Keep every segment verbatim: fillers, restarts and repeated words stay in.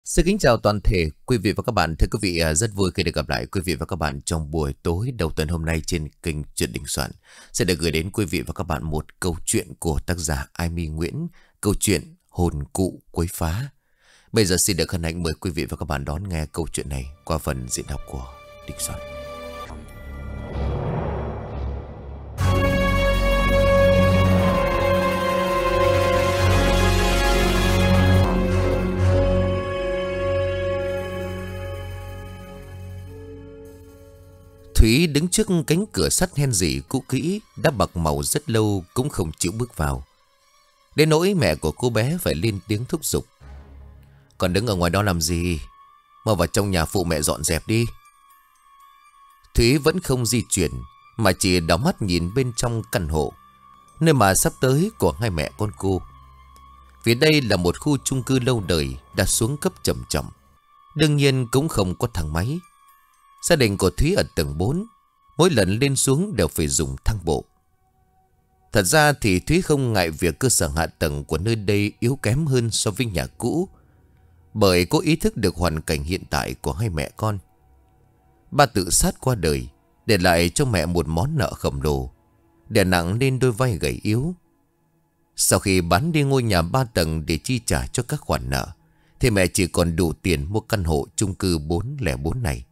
Xin kính chào toàn thể quý vị và các bạn. Thưa quý vị, à, rất vui khi được gặp lại quý vị và các bạn trong buổi tối đầu tuần hôm nay trên kênh Chuyện Đình Soạn. Sẽ được gửi đến quý vị và các bạn một câu chuyện của tác giả Ai My Nguyễn, câu chuyện Hồn Cụ Quấy Phá. Bây giờ xin được hân hạnh mời quý vị và các bạn đón nghe câu chuyện này qua phần diễn đọc của Đình Soạn. Thúy đứng trước cánh cửa sắt hen rỉ cũ kỹ, đã bạc màu rất lâu cũng không chịu bước vào. Đến nỗi mẹ của cô bé phải lên tiếng thúc giục. Còn đứng ở ngoài đó làm gì? Mau vào trong nhà phụ mẹ dọn dẹp đi. Thúy vẫn không di chuyển, mà chỉ đảo mắt nhìn bên trong căn hộ, nơi mà sắp tới của hai mẹ con cô. Vì đây là một khu chung cư lâu đời đã xuống cấp chậm chậm, đương nhiên cũng không có thang máy. Gia đình của Thúy ở tầng bốn, mỗi lần lên xuống đều phải dùng thang bộ. Thật ra thì Thúy không ngại việc cơ sở hạ tầng của nơi đây yếu kém hơn so với nhà cũ, bởi cô ý thức được hoàn cảnh hiện tại của hai mẹ con. Ba tự sát qua đời, để lại cho mẹ một món nợ khổng lồ, đè nặng lên đôi vai gầy yếu. Sau khi bán đi ngôi nhà ba tầng để chi trả cho các khoản nợ, thì mẹ chỉ còn đủ tiền mua căn hộ chung cư bốn không bốn này.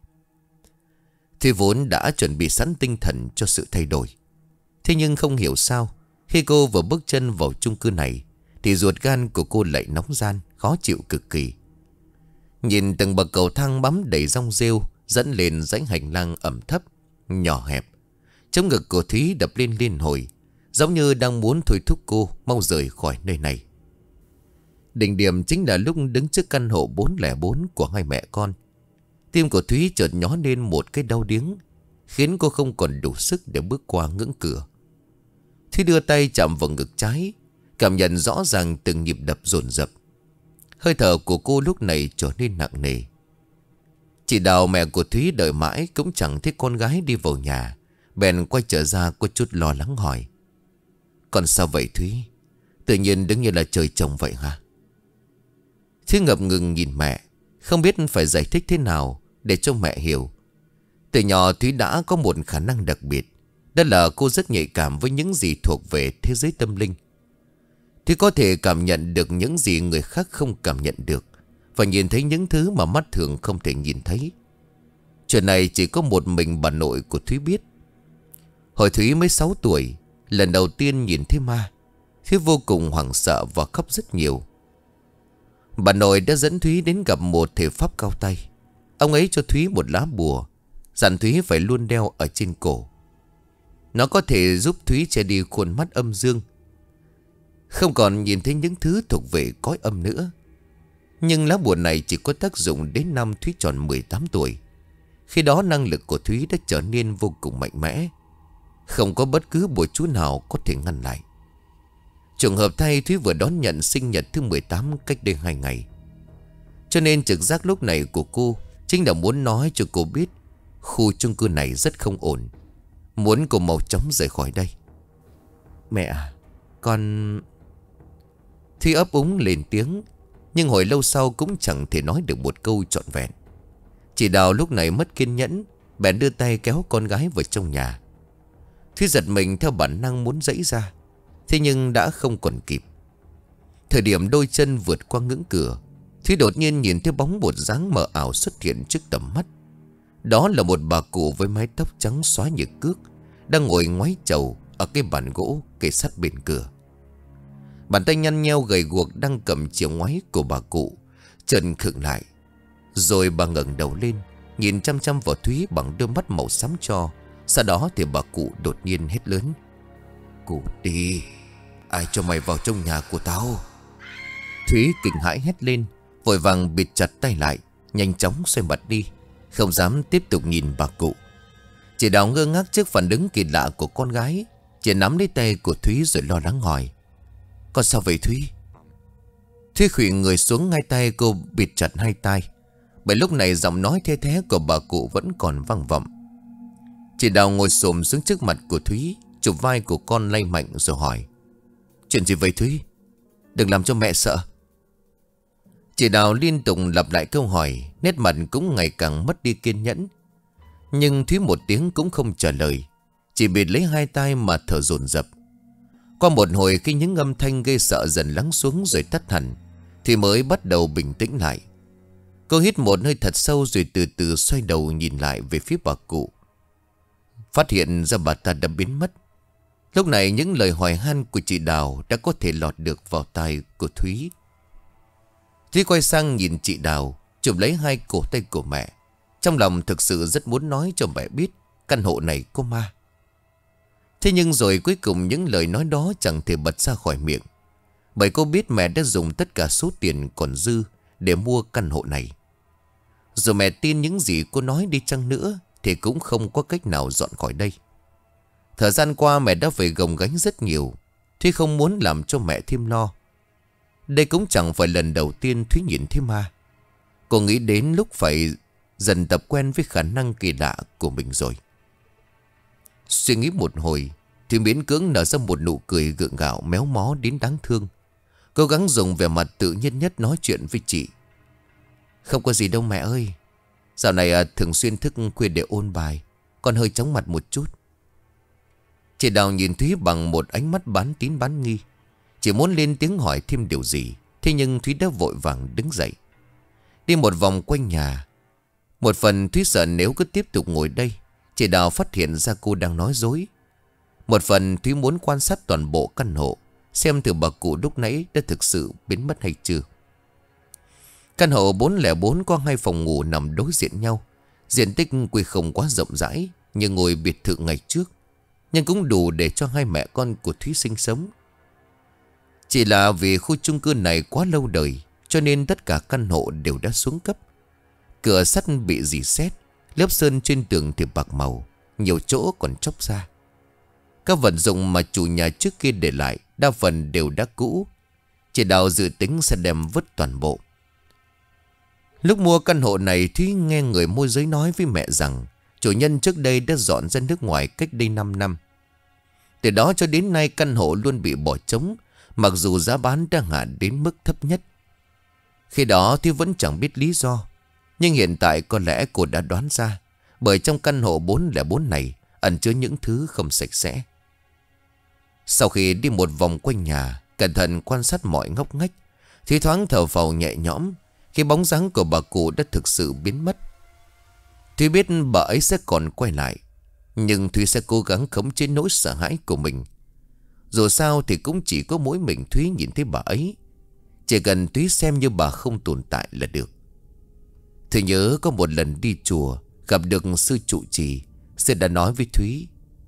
Thì vốn đã chuẩn bị sẵn tinh thần cho sự thay đổi. Thế nhưng không hiểu sao, khi cô vừa bước chân vào chung cư này, thì ruột gan của cô lại nóng ran, khó chịu cực kỳ. Nhìn từng bậc cầu thang bám đầy rong rêu dẫn lên dãy hành lang ẩm thấp, nhỏ hẹp. Trong ngực của Thúy đập lên liên hồi, giống như đang muốn thôi thúc cô mau rời khỏi nơi này. Đỉnh điểm chính là lúc đứng trước căn hộ bốn không bốn của hai mẹ con. Tim của Thúy chợt nhó lên một cái đau điếng, khiến cô không còn đủ sức để bước qua ngưỡng cửa. Thúy đưa tay chạm vào ngực trái, cảm nhận rõ ràng từng nhịp đập dồn dập. Hơi thở của cô lúc này trở nên nặng nề. Chị Đào, mẹ của Thúy, đợi mãi cũng chẳng thấy con gái đi vào nhà, bèn quay trở ra có chút lo lắng hỏi: "Con sao vậy Thúy? Tự nhiên đứng như là trời trồng vậy hả?" Thúy ngập ngừng nhìn mẹ, không biết phải giải thích thế nào để cho mẹ hiểu. Từ nhỏ Thúy đã có một khả năng đặc biệt, đó là cô rất nhạy cảm với những gì thuộc về thế giới tâm linh. Thúy có thể cảm nhận được những gì người khác không cảm nhận được, và nhìn thấy những thứ mà mắt thường không thể nhìn thấy. Chuyện này chỉ có một mình bà nội của Thúy biết. Hồi Thúy mới sáu tuổi, lần đầu tiên nhìn thấy ma, Thúy vô cùng hoảng sợ và khóc rất nhiều. Bà nội đã dẫn Thúy đến gặp một thầy pháp cao tay. Ông ấy cho Thúy một lá bùa, dặn Thúy phải luôn đeo ở trên cổ. Nó có thể giúp Thúy che đi khuôn mắt âm dương, không còn nhìn thấy những thứ thuộc về cõi âm nữa. Nhưng lá bùa này chỉ có tác dụng đến năm Thúy tròn mười tám tuổi. Khi đó năng lực của Thúy đã trở nên vô cùng mạnh mẽ, không có bất cứ bùa chú nào có thể ngăn lại. Trùng hợp thay, Thúy vừa đón nhận sinh nhật thứ mười tám cách đây hai ngày. Cho nên trực giác lúc này của cô chính là muốn nói cho cô biết khu chung cư này rất không ổn, muốn cô mau chóng rời khỏi đây. "Mẹ à, con..." Thúy ấp úng lên tiếng, nhưng hồi lâu sau cũng chẳng thể nói được một câu trọn vẹn. Chị Đào lúc này mất kiên nhẫn, bèn đưa tay kéo con gái vào trong nhà. Thúy giật mình theo bản năng muốn giãy ra, thế nhưng đã không còn kịp. Thời điểm đôi chân vượt qua ngưỡng cửa, Thúy đột nhiên nhìn thấy bóng một dáng mờ ảo xuất hiện trước tầm mắt. Đó là một bà cụ với mái tóc trắng xóa như cước, đang ngồi ngoáy chầu ở cái bàn gỗ kề sát bên cửa. Bàn tay nhăn nheo gầy guộc đang cầm chìa ngoáy của bà cụ chợt khựng lại. Rồi bà ngẩng đầu lên, nhìn chăm chăm vào Thúy bằng đôi mắt màu xám tro. Sau đó thì bà cụ đột nhiên hét lớn: "Cụ đi, ai cho mày vào trong nhà của tao?" Thúy kinh hãi hét lên, vội vàng bịt chặt tay lại, nhanh chóng xoay mặt đi, không dám tiếp tục nhìn bà cụ. Chị Đào ngơ ngác trước phản ứng kỳ lạ của con gái, chị nắm lấy tay của Thúy rồi lo lắng hỏi: "Con sao vậy Thúy?" Thúy khuỵu người xuống, ngay tay cô bịt chặt hai tai, bởi lúc này giọng nói the thé của bà cụ vẫn còn vang vọng. Chị Đào ngồi xổm xuống trước mặt của Thúy, chụp vai của con lay mạnh rồi hỏi: "Chuyện gì vậy Thúy? Đừng làm cho mẹ sợ." Chị Đào liên tục lặp lại câu hỏi, nét mặt cũng ngày càng mất đi kiên nhẫn. Nhưng Thúy một tiếng cũng không trả lời, chỉ bịt lấy hai tay mà thở dồn dập. Qua một hồi khi những âm thanh gây sợ dần lắng xuống rồi tắt hẳn, thì mới bắt đầu bình tĩnh lại. Cô hít một hơi thật sâu rồi từ từ xoay đầu nhìn lại về phía bà cụ. Phát hiện ra bà ta đã biến mất. Lúc này những lời hỏi han của chị Đào đã có thể lọt được vào tai của Thúy. Thúy quay sang nhìn chị Đào, chụp lấy hai cổ tay của mẹ. Trong lòng thực sự rất muốn nói cho mẹ biết căn hộ này có ma. Thế nhưng rồi cuối cùng những lời nói đó chẳng thể bật ra khỏi miệng. Bởi cô biết mẹ đã dùng tất cả số tiền còn dư để mua căn hộ này. Dù mẹ tin những gì cô nói đi chăng nữa thì cũng không có cách nào dọn khỏi đây. Thời gian qua mẹ đã phải gồng gánh rất nhiều. Thúy không muốn làm cho mẹ thêm lo. Đây cũng chẳng phải lần đầu tiên Thúy nhìn thấy ma. Cô nghĩ đến lúc phải dần tập quen với khả năng kỳ lạ của mình rồi. Suy nghĩ một hồi thì miễn cưỡng nở ra một nụ cười gượng gạo méo mó đến đáng thương. Cố gắng dùng vẻ mặt tự nhiên nhất nói chuyện với chị. Không có gì đâu mẹ ơi. Dạo này à, thường xuyên thức khuya để ôn bài, còn hơi chóng mặt một chút. Chị Đào nhìn Thúy bằng một ánh mắt bán tín bán nghi. Chỉ muốn lên tiếng hỏi thêm điều gì. Thế nhưng Thúy đã vội vàng đứng dậy, đi một vòng quanh nhà. Một phần Thúy sợ nếu cứ tiếp tục ngồi đây, chị Đào phát hiện ra cô đang nói dối. Một phần Thúy muốn quan sát toàn bộ căn hộ, xem thử bà cụ lúc nãy đã thực sự biến mất hay chưa. Căn hộ bốn không bốn có hai phòng ngủ nằm đối diện nhau. Diện tích quy không quá rộng rãi như ngôi biệt thự ngày trước, nhưng cũng đủ để cho hai mẹ con của Thúy sinh sống. Chỉ là vì khu chung cư này quá lâu đời, cho nên tất cả căn hộ đều đã xuống cấp. Cửa sắt bị rỉ sét, lớp sơn trên tường thì bạc màu, nhiều chỗ còn chóc ra. Các vật dụng mà chủ nhà trước kia để lại đa phần đều đã cũ. Chị Đào dự tính sẽ đem vứt toàn bộ. Lúc mua căn hộ này, Thúy nghe người môi giới nói với mẹ rằng chủ nhân trước đây đã dọn ra nước ngoài cách đây năm năm. Từ đó cho đến nay căn hộ luôn bị bỏ trống, mặc dù giá bán đã hạ đến mức thấp nhất. Khi đó Thúy vẫn chẳng biết lý do, nhưng hiện tại có lẽ cô đã đoán ra. Bởi trong căn hộ bốn không bốn này ẩn chứa những thứ không sạch sẽ. Sau khi đi một vòng quanh nhà, cẩn thận quan sát mọi ngóc ngách, Thúy thoáng thở phào nhẹ nhõm khi bóng dáng của bà cụ đã thực sự biến mất. Thúy biết bà ấy sẽ còn quay lại, nhưng Thúy sẽ cố gắng khống chế nỗi sợ hãi của mình. Dù sao thì cũng chỉ có mỗi mình Thúy nhìn thấy bà ấy. Chỉ cần Thúy xem như bà không tồn tại là được. Thúy nhớ có một lần đi chùa, gặp được sư trụ trì. Sư đã nói với Thúy,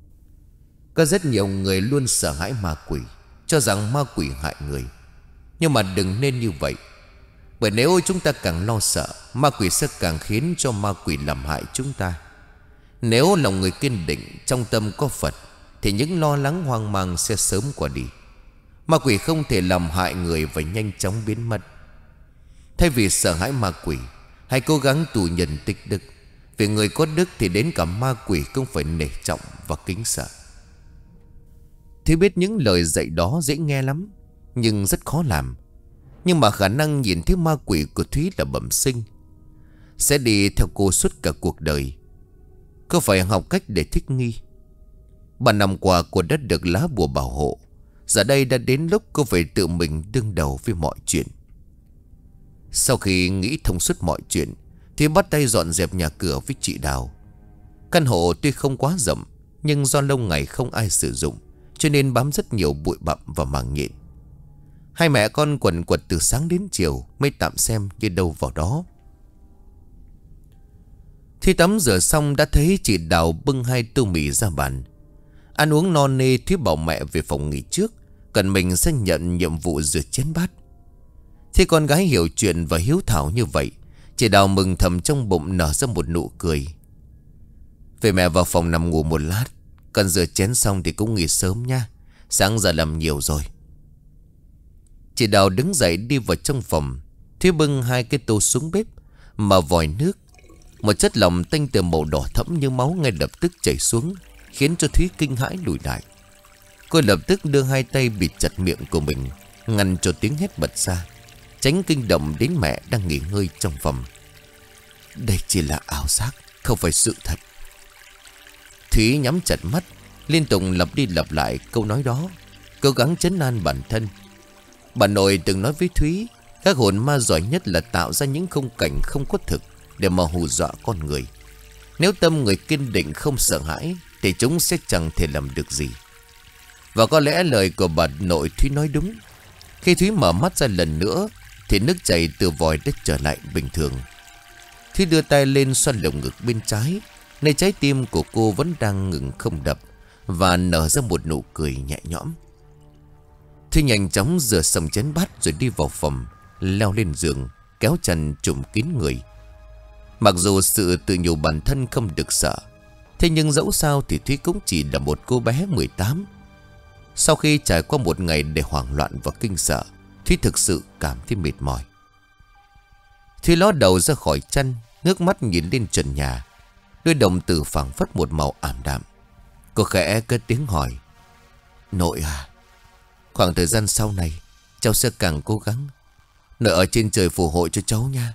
có rất nhiều người luôn sợ hãi ma quỷ, cho rằng ma quỷ hại người. Nhưng mà đừng nên như vậy. Bởi nếu chúng ta càng lo sợ, ma quỷ sẽ càng khiến cho ma quỷ làm hại chúng ta. Nếu lòng người kiên định, trong tâm có Phật, thì những lo lắng hoang mang sẽ sớm qua đi. Ma quỷ không thể làm hại người và nhanh chóng biến mất. Thay vì sợ hãi ma quỷ, hãy cố gắng tu nhân tích đức. Vì người có đức thì đến cả ma quỷ cũng phải nể trọng và kính sợ. Thì biết những lời dạy đó dễ nghe lắm, nhưng rất khó làm. Nhưng mà khả năng nhìn thấy ma quỷ của Thúy là bẩm sinh, sẽ đi theo cô suốt cả cuộc đời. Cô phải học cách để thích nghi. Ba năm qua cô đã được lá bùa bảo hộ. Giờ đây đã đến lúc cô phải tự mình đương đầu với mọi chuyện. Sau khi nghĩ thông suốt mọi chuyện thì bắt tay dọn dẹp nhà cửa với chị Đào. Căn hộ tuy không quá rộng, nhưng do lâu ngày không ai sử dụng, cho nên bám rất nhiều bụi bặm và màng nhện. Hai mẹ con quần quật từ sáng đến chiều mới tạm xem như đâu vào đó. Khi tắm rửa xong đã thấy chị Đào bưng hai tô mì ra bàn. Ăn uống no nê, Thúy bảo mẹ về phòng nghỉ trước, cần mình sẽ nhận nhiệm vụ rửa chén bát. Khi con gái hiểu chuyện và hiếu thảo như vậy, chị Đào mừng thầm trong bụng, nở ra một nụ cười. Về mẹ vào phòng nằm ngủ một lát, cần rửa chén xong thì cũng nghỉ sớm nha, sáng giờ làm nhiều rồi. Chị Đào đứng dậy đi vào trong phòng. Thúy bưng hai cái tô xuống bếp, mà vòi nước, một chất lỏng tanh từ màu đỏ thẫm như máu ngay lập tức chảy xuống, khiến cho Thúy kinh hãi lùi lại. Cô lập tức đưa hai tay bịt chặt miệng của mình, ngăn cho tiếng hét bật ra. tránh kinh động đến mẹ đang nghỉ ngơi trong phòng. Đây chỉ là ảo giác, không phải sự thật. Thúy nhắm chặt mắt, liên tục lặp đi lặp lại câu nói đó, cố gắng trấn an bản thân. Bà nội từng nói với Thúy, các hồn ma giỏi nhất là tạo ra những khung cảnh không có thực để mà hù dọa con người. Nếu tâm người kiên định không sợ hãi thì chúng sẽ chẳng thể làm được gì. Và có lẽ lời của bà nội Thúy nói đúng. Khi Thúy mở mắt ra lần nữa thì nước chảy từ vòi đã trở lại bình thường. Thúy đưa tay lên xoa lồng ngực bên trái, nơi trái tim của cô vẫn đang ngừng không đập, và nở ra một nụ cười nhẹ nhõm. Thúy nhanh chóng rửa xong chén bát rồi đi vào phòng, leo lên giường, kéo chăn trùm kín người. Mặc dù sự tự nhủ bản thân không được sợ, thế nhưng dẫu sao thì Thúy cũng chỉ là một cô bé mười tám. Sau khi trải qua một ngày để hoảng loạn và kinh sợ, Thúy thực sự cảm thấy mệt mỏi. Thúy ló đầu ra khỏi chăn, ngước mắt nhìn lên trần nhà. Đôi đồng tử phảng phất một màu ảm đạm. Cô khẽ cất tiếng hỏi: Nội à, khoảng thời gian sau này cháu sẽ càng cố gắng. Nội ở trên trời phù hộ cho cháu nha.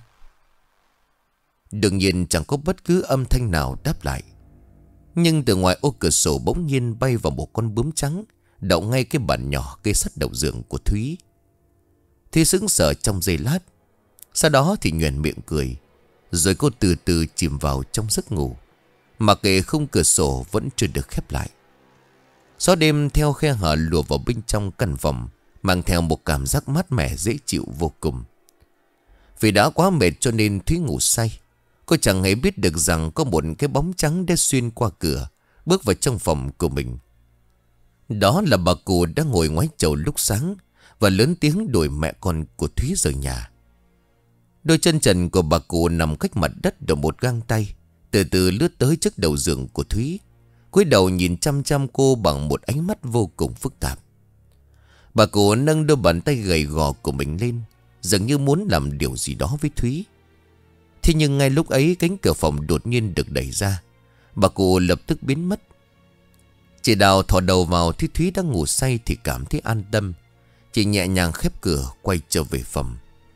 Đương nhiên chẳng có bất cứ âm thanh nào đáp lại. Nhưng từ ngoài ô cửa sổ bỗng nhiên bay vào một con bướm trắng, đậu ngay cái bàn nhỏ kê sát đầu giường của Thúy. Thúy sững sờ trong giây lát, sau đó thì nhoẻn miệng cười. Rồi cô từ từ chìm vào trong giấc ngủ, mặc kệ khung cửa sổ vẫn chưa được khép lại. Gió đêm theo khe hở lùa vào bên trong căn phòng, mang theo một cảm giác mát mẻ dễ chịu vô cùng. Vì đã quá mệt cho nên Thúy ngủ say. Cô chẳng hề biết được rằng có một cái bóng trắng đã xuyên qua cửa, bước vào trong phòng của mình. Đó là bà cụ đã ngồi ngoái chầu lúc sáng và lớn tiếng đuổi mẹ con của Thúy rời nhà. Đôi chân trần của bà cụ nằm cách mặt đất được một gang tay, từ từ lướt tới trước đầu giường của Thúy, cúi đầu nhìn chăm chăm cô bằng một ánh mắt vô cùng phức tạp. Bà cụ nâng đôi bàn tay gầy gò của mình lên, dường như muốn làm điều gì đó với Thúy. Thế nhưng ngay lúc ấy cánh cửa phòng đột nhiên được đẩy ra. Bà cụ lập tức biến mất. Chị Đào thò đầu vào thấy Thúy đang ngủ say thì cảm thấy an tâm. Chị nhẹ nhàng khép cửa quay trở về phòng.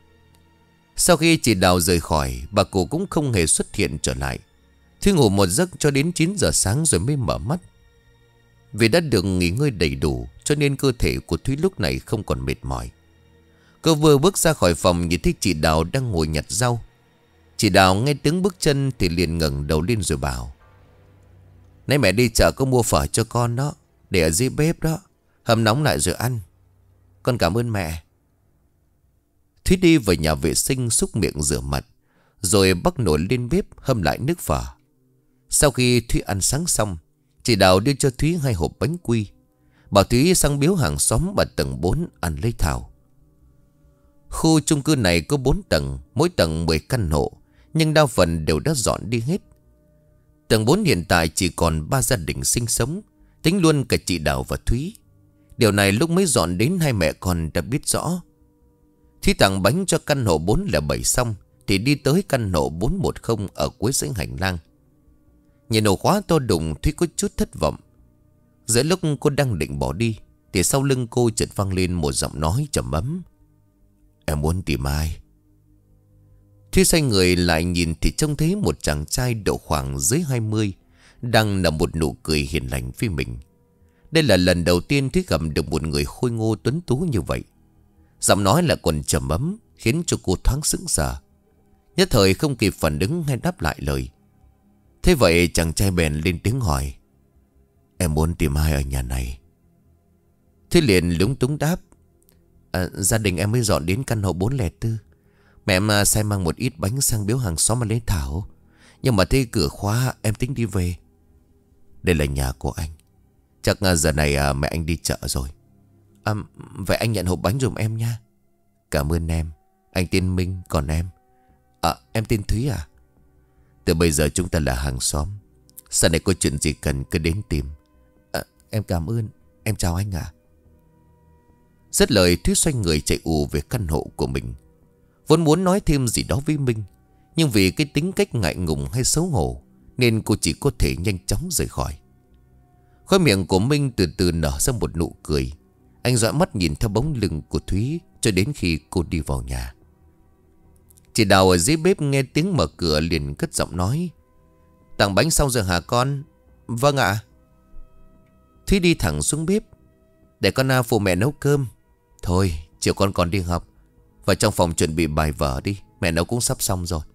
Sau khi chị Đào rời khỏi, bà cụ cũng không hề xuất hiện trở lại. Thúy ngủ một giấc cho đến chín giờ sáng rồi mới mở mắt. Vì đã được nghỉ ngơi đầy đủ cho nên cơ thể của Thúy lúc này không còn mệt mỏi. Cô vừa bước ra khỏi phòng nhìn thấy chị Đào đang ngồi nhặt rau. Chị Đào nghe tiếng bước chân thì liền ngẩng đầu lên rồi bảo: Nãy mẹ đi chợ có mua phở cho con đó, để ở dưới bếp đó, hâm nóng lại rồi ăn. Con cảm ơn mẹ. Thúy đi vào nhà vệ sinh xúc miệng rửa mặt, rồi bắc nồi lên bếp hâm lại nước phở. Sau khi Thúy ăn sáng xong, chị Đào đưa cho Thúy hai hộp bánh quy, bảo Thúy sang biếu hàng xóm ở tầng bốn ăn lấy thảo. Khu chung cư này có bốn tầng, mỗi tầng mười căn hộ, nhưng đa phần đều đã dọn đi hết. Tầng bốn hiện tại chỉ còn ba gia đình sinh sống, tính luôn cả chị Đào và Thúy. Điều này lúc mới dọn đến hai mẹ con đã biết rõ. Thúy tặng bánh cho căn hộ bốn không bảy xong thì đi tới căn hộ bốn một không ở cuối dãy hành lang. Nhìn ổ khóa to đùng, Thúy có chút thất vọng. Giữa lúc cô đang định bỏ đi thì sau lưng cô chợt vang lên một giọng nói trầm ấm: Em muốn tìm ai? Thúy xoay người lại nhìn thì trông thấy một chàng trai độ khoảng dưới hai mươi đang nở một nụ cười hiền lành với mình. Đây là lần đầu tiên Thúy gặp được một người khôi ngô tuấn tú như vậy. Giọng nói là còn trầm ấm, khiến cho cô thoáng sững sờ. Nhất thời không kịp phản ứng hay đáp lại lời. Thế vậy chàng trai bèn lên tiếng hỏi: Em muốn tìm ai ở nhà này? Thúy liền lúng túng đáp: à, Gia đình em mới dọn đến căn hộ bốn không bốn. Mẹ em sai mang một ít bánh sang biếu hàng xóm mà lấy thảo, nhưng mà thấy cửa khóa em tính đi về. Đây là nhà của anh. Chắc giờ này mẹ anh đi chợ rồi. à, Vậy anh nhận hộp bánh giùm em nha. Cảm ơn em. Anh tên Minh, còn em? À, em tên Thúy à? Từ bây giờ chúng ta là hàng xóm. Sau này có chuyện gì cần cứ đến tìm. à, Em cảm ơn. Em chào anh ạ. Dứt lời Thúy xoay người chạy ù về căn hộ của mình. Vốn muốn nói thêm gì đó với Minh, nhưng vì cái tính cách ngại ngùng hay xấu hổ nên cô chỉ có thể nhanh chóng rời khỏi. Khóe miệng của Minh từ từ nở ra một nụ cười. Anh dõi mắt nhìn theo bóng lưng của Thúy cho đến khi cô đi vào nhà. Chị Đào ở dưới bếp nghe tiếng mở cửa liền cất giọng nói: "Tặng bánh xong rồi hả con?" "Vâng ạ." Thúy đi thẳng xuống bếp: "Để con à, phụ mẹ nấu cơm." "Thôi chiều con còn đi học, vào trong phòng chuẩn bị bài vở đi, mẹ nấu cũng sắp xong rồi."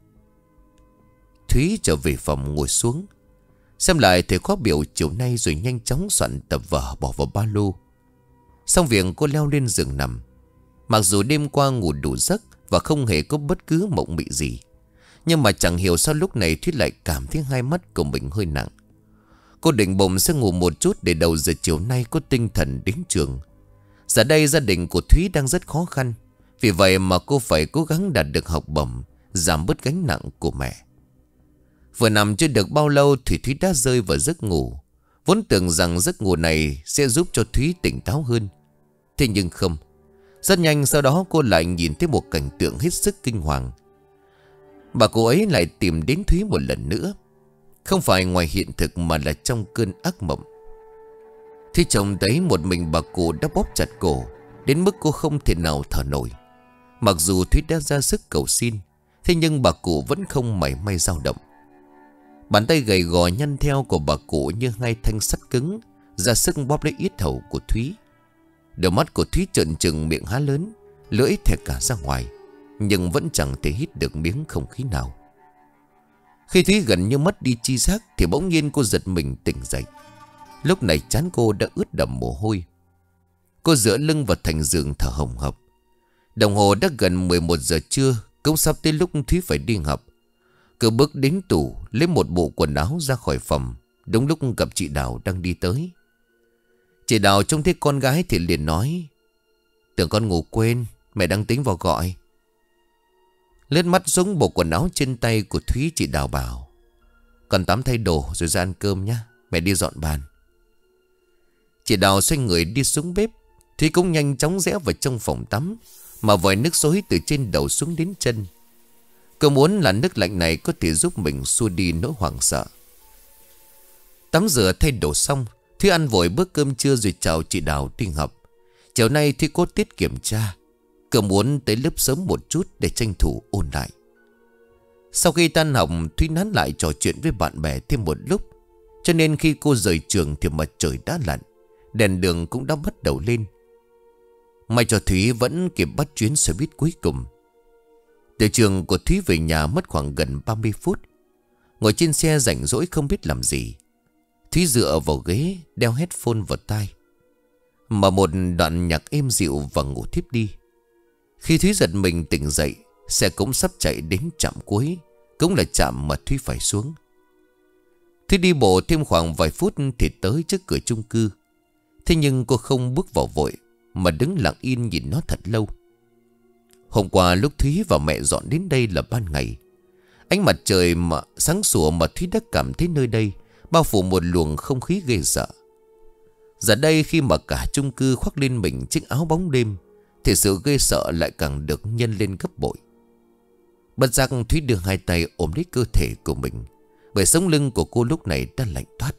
Thúy trở về phòng ngồi xuống, xem lại thời khóa biểu chiều nay rồi nhanh chóng soạn tập vở bỏ vào ba lô. Xong việc cô leo lên giường nằm. Mặc dù đêm qua ngủ đủ giấc và không hề có bất cứ mộng mị gì, nhưng mà chẳng hiểu sao lúc này Thúy lại cảm thấy hai mắt của mình hơi nặng. Cô định bụng sẽ ngủ một chút để đầu giờ chiều nay có tinh thần đến trường. Giờ đây gia đình của Thúy đang rất khó khăn, vì vậy mà cô phải cố gắng đạt được học bổng, giảm bớt gánh nặng của mẹ. Vừa nằm chưa được bao lâu thì Thúy đã rơi vào giấc ngủ. Vốn tưởng rằng giấc ngủ này sẽ giúp cho Thúy tỉnh táo hơn. Thế nhưng không. Rất nhanh sau đó cô lại nhìn thấy một cảnh tượng hết sức kinh hoàng. Bà cụ ấy lại tìm đến Thúy một lần nữa. Không phải ngoài hiện thực mà là trong cơn ác mộng. Thúy trông thấy một mình bà cụ đã bóp chặt cổ, đến mức cô không thể nào thở nổi. Mặc dù Thúy đã ra sức cầu xin, thế nhưng bà cụ vẫn không mảy may dao động. Bàn tay gầy gò nhăn theo của bà cụ như hai thanh sắt cứng, ra sức bóp lấy yết hầu của Thúy. Đôi mắt của Thúy trợn trừng, miệng há lớn, lưỡi thè cả ra ngoài, nhưng vẫn chẳng thể hít được miếng không khí nào. Khi Thúy gần như mất đi chi giác thì bỗng nhiên cô giật mình tỉnh dậy. Lúc này trán cô đã ướt đẫm mồ hôi. Cô dựa lưng vào thành giường thở hồng hộc. Đồng hồ đã gần mười một giờ trưa, cũng sắp tới lúc Thúy phải đi học. Cô bước đến tủ lấy một bộ quần áo ra khỏi phòng. Đúng lúc gặp chị Đào đang đi tới. Chị Đào trông thấy con gái thì liền nói: "Tưởng con ngủ quên, mẹ đang tính vào gọi." Lướt mắt xuống bộ quần áo trên tay của Thúy, chị Đào bảo: "Con tắm thay đồ rồi ra ăn cơm nhé, mẹ đi dọn bàn." Chị Đào xoay người đi xuống bếp. Thúy cũng nhanh chóng rẽ vào trong phòng tắm, mà vòi nước xối từ trên đầu xuống đến chân. Cô muốn là nước lạnh này có thể giúp mình xua đi nỗi hoảng sợ. Tắm rửa thay đồ xong, Thúy ăn vội bữa cơm trưa rồi chào chị Đào đi học. Chiều nay Thúy có tiết kiểm tra. Cô muốn tới lớp sớm một chút để tranh thủ ôn lại. Sau khi tan học, Thúy nán lại trò chuyện với bạn bè thêm một lúc. Cho nên khi cô rời trường thì mặt trời đã lặn, đèn đường cũng đã bắt đầu lên. May cho Thúy vẫn kịp bắt chuyến xe buýt cuối cùng. Từ trường của Thúy về nhà mất khoảng gần ba mươi phút. Ngồi trên xe rảnh rỗi không biết làm gì, Thúy dựa vào ghế, đeo headphone vào tai, mà một đoạn nhạc êm dịu và ngủ thiếp đi. Khi Thúy giật mình tỉnh dậy, xe cũng sắp chạy đến trạm cuối, cũng là trạm mà Thúy phải xuống. Thúy đi bộ thêm khoảng vài phút thì tới trước cửa chung cư. Thế nhưng cô không bước vào vội, mà đứng lặng yên nhìn nó thật lâu. Hôm qua lúc Thúy và mẹ dọn đến đây là ban ngày. Ánh mặt trời mà sáng sủa mà Thúy đã cảm thấy nơi đây bao phủ một luồng không khí ghê sợ. Giờ đây khi mà cả chung cư khoác lên mình chiếc áo bóng đêm thì sự ghê sợ lại càng được nhân lên gấp bội. Bất giác Thúy đưa hai tay ôm lấy cơ thể của mình, bởi sống lưng của cô lúc này đã lạnh toát.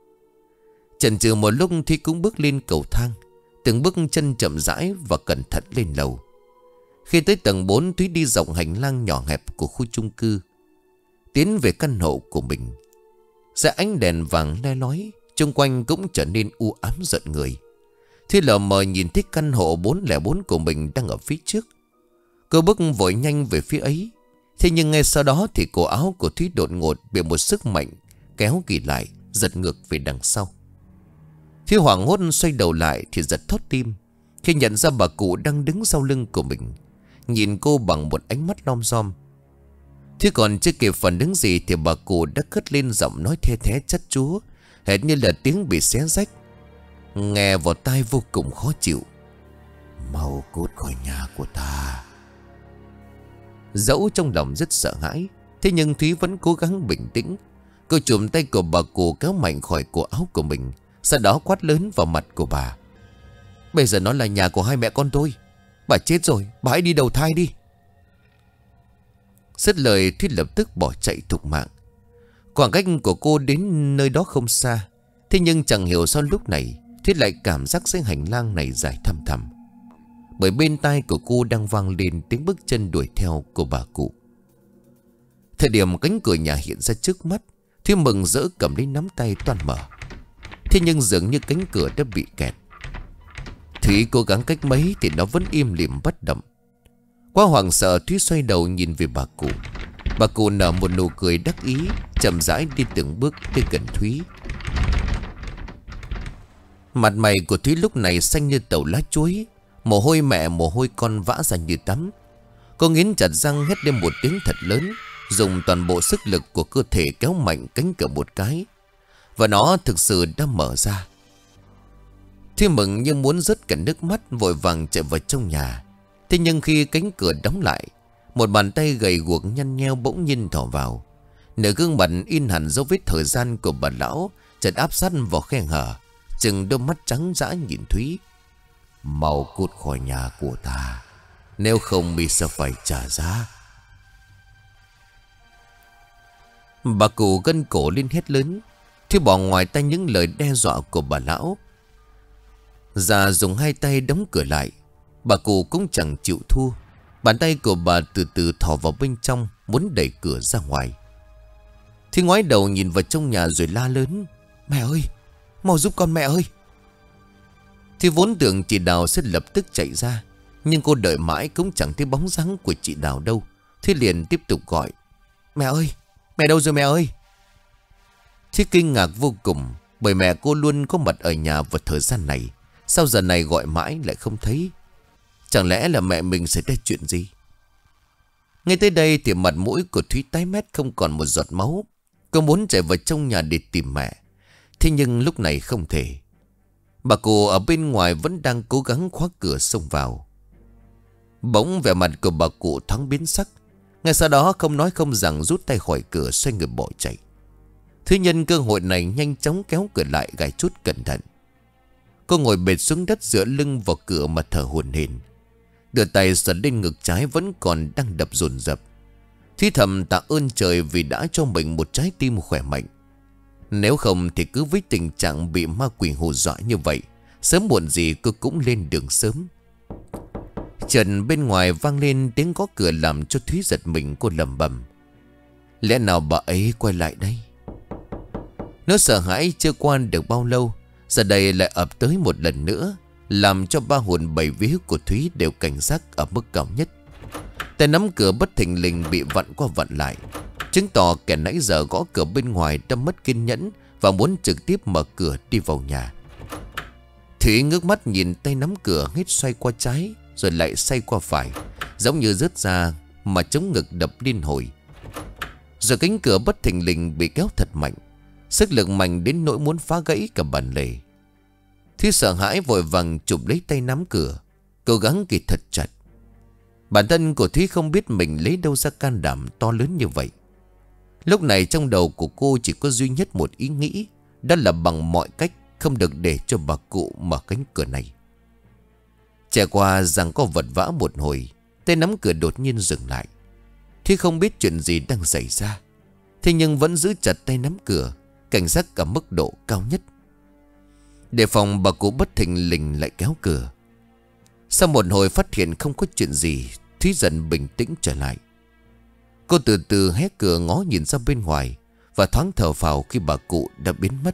Chần chừ một lúc Thúy cũng bước lên cầu thang, từng bước chân chậm rãi và cẩn thận lên lầu. Khi tới tầng bốn, Thúy đi dọc hành lang nhỏ hẹp của khu chung cư, tiến về căn hộ của mình. Dưới ánh đèn vàng le lói, xung quanh cũng trở nên u ám giận người. Thúy lờ mờ nhìn thấy căn hộ bốn không bốn của mình đang ở phía trước. Cô bước vội nhanh về phía ấy. Thế nhưng ngay sau đó thì cổ áo của Thúy đột ngột bị một sức mạnh kéo kỳ lại, giật ngược về đằng sau. Thúy hoảng hốt xoay đầu lại thì giật thót tim khi nhận ra bà cụ đang đứng sau lưng của mình, nhìn cô bằng một ánh mắt lom rom. Thúy còn chưa kịp phản ứng gì thì bà cụ đã cất lên giọng nói the thé chát chúa, hệt như là tiếng bị xé rách, nghe vào tai vô cùng khó chịu: "Mau cút khỏi nhà của ta." Dẫu trong lòng rất sợ hãi, thế nhưng Thúy vẫn cố gắng bình tĩnh. Cô chùm tay của bà cụ kéo mạnh khỏi cổ áo của mình, sau đó quát lớn vào mặt của bà: "Bây giờ nó là nhà của hai mẹ con tôi. Bà chết rồi, bà hãy đi đầu thai đi." Dứt lời Thúy lập tức bỏ chạy thục mạng. Khoảng cách của cô đến nơi đó không xa, thế nhưng chẳng hiểu sao lúc này Thúy lại cảm giác dãy hành lang này dài thăm thẳm, bởi bên tai của cô đang vang lên tiếng bước chân đuổi theo của bà cụ. Thời điểm cánh cửa nhà hiện ra trước mắt, Thúy mừng rỡ cầm lấy nắm tay toan mở. Thế nhưng dường như cánh cửa đã bị kẹt. Thúy cố gắng cách mấy thì nó vẫn im lìm bất động. Quá hoảng sợ, Thúy xoay đầu nhìn về bà cụ. Bà cụ nở một nụ cười đắc ý, chậm rãi đi từng bước tới gần Thúy. Mặt mày của Thúy lúc này xanh như tàu lá chuối, mồ hôi mẹ mồ hôi con vã ra như tắm. Cô nghiến chặt răng hét lên một tiếng thật lớn, dùng toàn bộ sức lực của cơ thể kéo mạnh cánh cửa một cái. Và nó thực sự đã mở ra. Thúy mừng như muốn rớt cả nước mắt, vội vàng chạy vào trong nhà. Thế nhưng khi cánh cửa đóng lại, một bàn tay gầy guộc nhăn nheo bỗng nhiên thò vào. Nửa gương mặt in hẳn dấu vết thời gian của bà lão chợt áp sát vào khe hở, chừng đôi mắt trắng dã nhìn Thúy. Mau cút khỏi nhà của ta, nếu không mi sẽ phải trả giá. Bà cụ gân cổ lên hét lớn. Thúy bỏ ngoài tay những lời đe dọa của bà lão, già dùng hai tay đóng cửa lại. Bà cụ cũng chẳng chịu thua. Bàn tay của bà từ từ thò vào bên trong, muốn đẩy cửa ra ngoài. Thúy ngoái đầu nhìn vào trong nhà rồi la lớn: Mẹ ơi, mau giúp con mẹ ơi. Thúy vốn tưởng chị Đào sẽ lập tức chạy ra, nhưng cô đợi mãi cũng chẳng thấy bóng dáng của chị Đào đâu. Thúy liền tiếp tục gọi: Mẹ ơi, mẹ đâu rồi mẹ ơi? Thúy kinh ngạc vô cùng, bởi mẹ cô luôn có mặt ở nhà vào thời gian này. Sao giờ này gọi mãi lại không thấy? Chẳng lẽ là mẹ mình xảy ra chuyện gì? Ngay tới đây thì mặt mũi của Thúy tái mét, không còn một giọt máu. Cô muốn chạy vào trong nhà để tìm mẹ, thế nhưng lúc này không thể. Bà cụ ở bên ngoài vẫn đang cố gắng khóa cửa xông vào. Bỗng vẻ mặt của bà cụ thoáng biến sắc. Ngay sau đó không nói không rằng rút tay khỏi cửa, xoay người bỏ chạy. Thúy nhân cơ hội này nhanh chóng kéo cửa lại, gài chút cẩn thận. Cô ngồi bệt xuống đất dựa lưng vào cửa mà thở hổn hển. Đưa tay sờ lên ngực trái vẫn còn đang đập dồn dập. Thúy thầm tạ ơn trời vì đã cho mình một trái tim khỏe mạnh. Nếu không thì cứ với tình trạng bị ma quỷ hù dọa như vậy, sớm muộn gì cô cũng lên đường sớm. Trần bên ngoài vang lên tiếng gõ cửa làm cho Thúy giật mình. Cô lẩm bẩm: Lẽ nào bà ấy quay lại đây? Nó sợ hãi chưa qua được bao lâu, giờ đây lại ập tới một lần nữa, làm cho ba hồn bảy vía của Thúy đều cảnh giác ở mức cao nhất. Tay nắm cửa bất thình lình bị vặn qua vặn lại, chứng tỏ kẻ nãy giờ gõ cửa bên ngoài đã mất kiên nhẫn và muốn trực tiếp mở cửa đi vào nhà. Thúy ngước mắt nhìn tay nắm cửa hết xoay qua trái rồi lại xoay qua phải, giống như rớt ra mà chống ngực đập liên hồi. Rồi cánh cửa bất thình lình bị kéo thật mạnh, sức lực mạnh đến nỗi muốn phá gãy cả bàn lề. Thúy sợ hãi vội vàng chụp lấy tay nắm cửa, cố gắng kì thật chặt. Bản thân của Thúy không biết mình lấy đâu ra can đảm to lớn như vậy. Lúc này trong đầu của cô chỉ có duy nhất một ý nghĩ, đó là bằng mọi cách không được để cho bà cụ mở cánh cửa này. Trải qua rằng có vật vã một hồi, tay nắm cửa đột nhiên dừng lại. Thúy không biết chuyện gì đang xảy ra, thế nhưng vẫn giữ chặt tay nắm cửa, cảnh giác cả mức độ cao nhất, để phòng bà cụ bất thình lình lại kéo cửa. Sau một hồi phát hiện không có chuyện gì, Thúy dần bình tĩnh trở lại. Cô từ từ hé cửa ngó nhìn ra bên ngoài, và thoáng thở phào khi bà cụ đã biến mất.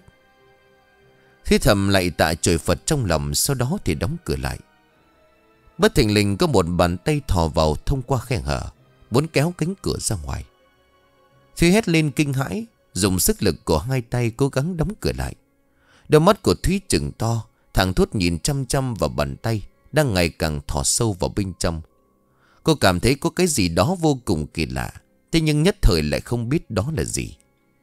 Thúy thầm lạy tạ trời Phật trong lòng, sau đó thì đóng cửa lại. Bất thình lình có một bàn tay thò vào thông qua khe hở, muốn kéo cánh cửa ra ngoài. Thúy hét lên kinh hãi, dùng sức lực của hai tay cố gắng đóng cửa lại. Đôi mắt của Thúy trừng to, thẳng thốt nhìn chăm chăm vào bàn tay đang ngày càng thò sâu vào bên trong. Cô cảm thấy có cái gì đó vô cùng kỳ lạ, thế nhưng nhất thời lại không biết đó là gì.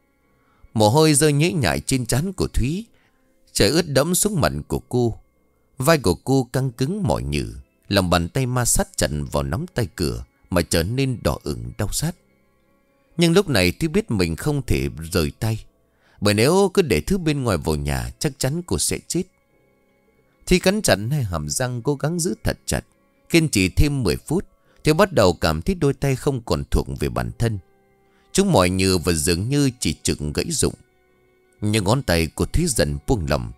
Mồ hôi rơi nhễ nhại trên trán của Thúy, trời ướt đẫm xuống mặt của cô. Vai của cô căng cứng mỏi nhừ, lòng bàn tay ma sát chặt vào nắm tay cửa mà trở nên đỏ ửng đau rát. Nhưng lúc này Thúy biết mình không thể rời tay, bởi nếu cứ để thứ bên ngoài vào nhà chắc chắn cô sẽ chết. Thúy cắn chặt hai hàm răng, cố gắng giữ thật chặt. Kiên trì thêm mười phút, Thúy bắt đầu cảm thấy đôi tay không còn thuộc về bản thân. Chúng mỏi nhừ và dường như chỉ chừng gãy rụng. Nhưng ngón tay của Thúy dần buông lỏng.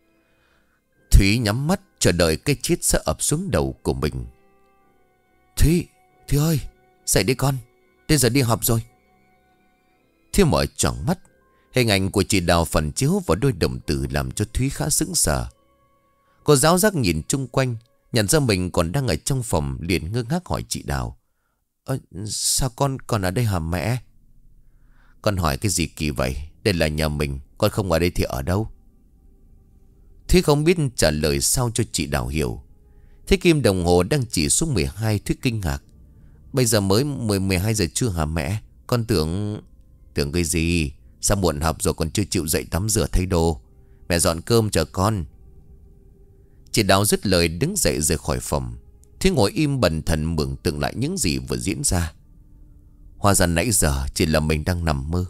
Thúy nhắm mắt chờ đợi cái chết sẽ ập xuống đầu của mình. Thúy, Thúy ơi, dậy đi con, đến giờ đi học rồi. Thúy mở tròn mắt. Hình ảnh của chị Đào phản chiếu vào đôi đồng tử làm cho Thúy khá sững sờ. Cô giáo giác nhìn chung quanh, nhận ra mình còn đang ở trong phòng, liền ngơ ngác hỏi chị Đào. Ờ, sao con còn ở đây hả mẹ? Con hỏi cái gì kỳ vậy? Đây là nhà mình, con không ở đây thì ở đâu? Thúy không biết trả lời sao cho chị Đào hiểu. Thế kim đồng hồ đang chỉ xuống mười hai. Thúy kinh ngạc. Bây giờ mới mười, mười hai giờ trưa hả mẹ? Con tưởng... Tưởng cái gì? Sao muộn học rồi còn chưa chịu dậy tắm rửa thay đồ? Mẹ dọn cơm chờ con. Chị Đào dứt lời đứng dậy rời khỏi phòng. Thúy ngồi im bần thần mường tượng lại những gì vừa diễn ra. Hóa ra nãy giờ chỉ là mình đang nằm mơ.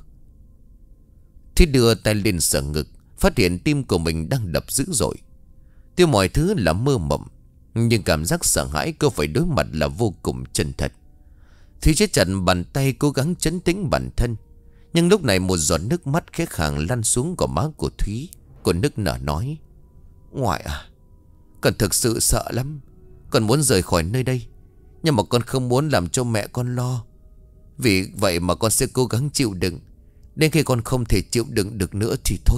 Thúy đưa tay lên sờ ngực, phát hiện tim của mình đang đập dữ dội. Tuy mọi thứ là mơ mộng, nhưng cảm giác sợ hãi cô phải đối mặt là vô cùng chân thật. Thúy siết chặt bàn tay cố gắng trấn tĩnh bản thân. Nhưng lúc này một giọt nước mắt khẽ khàng lăn xuống gò má của Thúy. Cô nức nở nói. Ngoại à, con thực sự sợ lắm. Con muốn rời khỏi nơi đây, nhưng mà con không muốn làm cho mẹ con lo. Vì vậy mà con sẽ cố gắng chịu đựng. Đến khi con không thể chịu đựng được nữa thì thôi.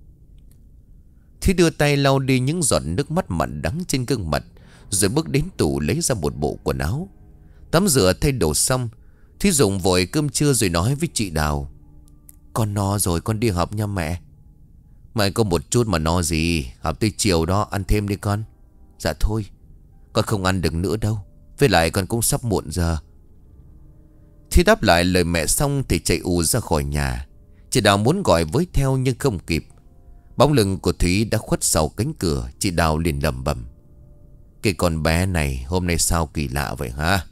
Thúy đưa tay lau đi những giọt nước mắt mặn đắng trên gương mặt, rồi bước đến tủ lấy ra một bộ quần áo. Tắm rửa thay đồ xong, Thúy dùng vội cơm trưa rồi nói với chị Đào. Con no rồi, con đi học nha mẹ. Mày có một chút mà no gì, học tới chiều đó, ăn thêm đi con. Dạ thôi, con không ăn được nữa đâu. Với lại con cũng sắp muộn giờ. Thúy đáp lại lời mẹ xong thì chạy ù ra khỏi nhà. Chị Đào muốn gọi với theo nhưng không kịp. Bóng lưng của Thúy đã khuất sau cánh cửa. Chị Đào liền lẩm bẩm. Cái con bé này hôm nay sao kỳ lạ vậy hả?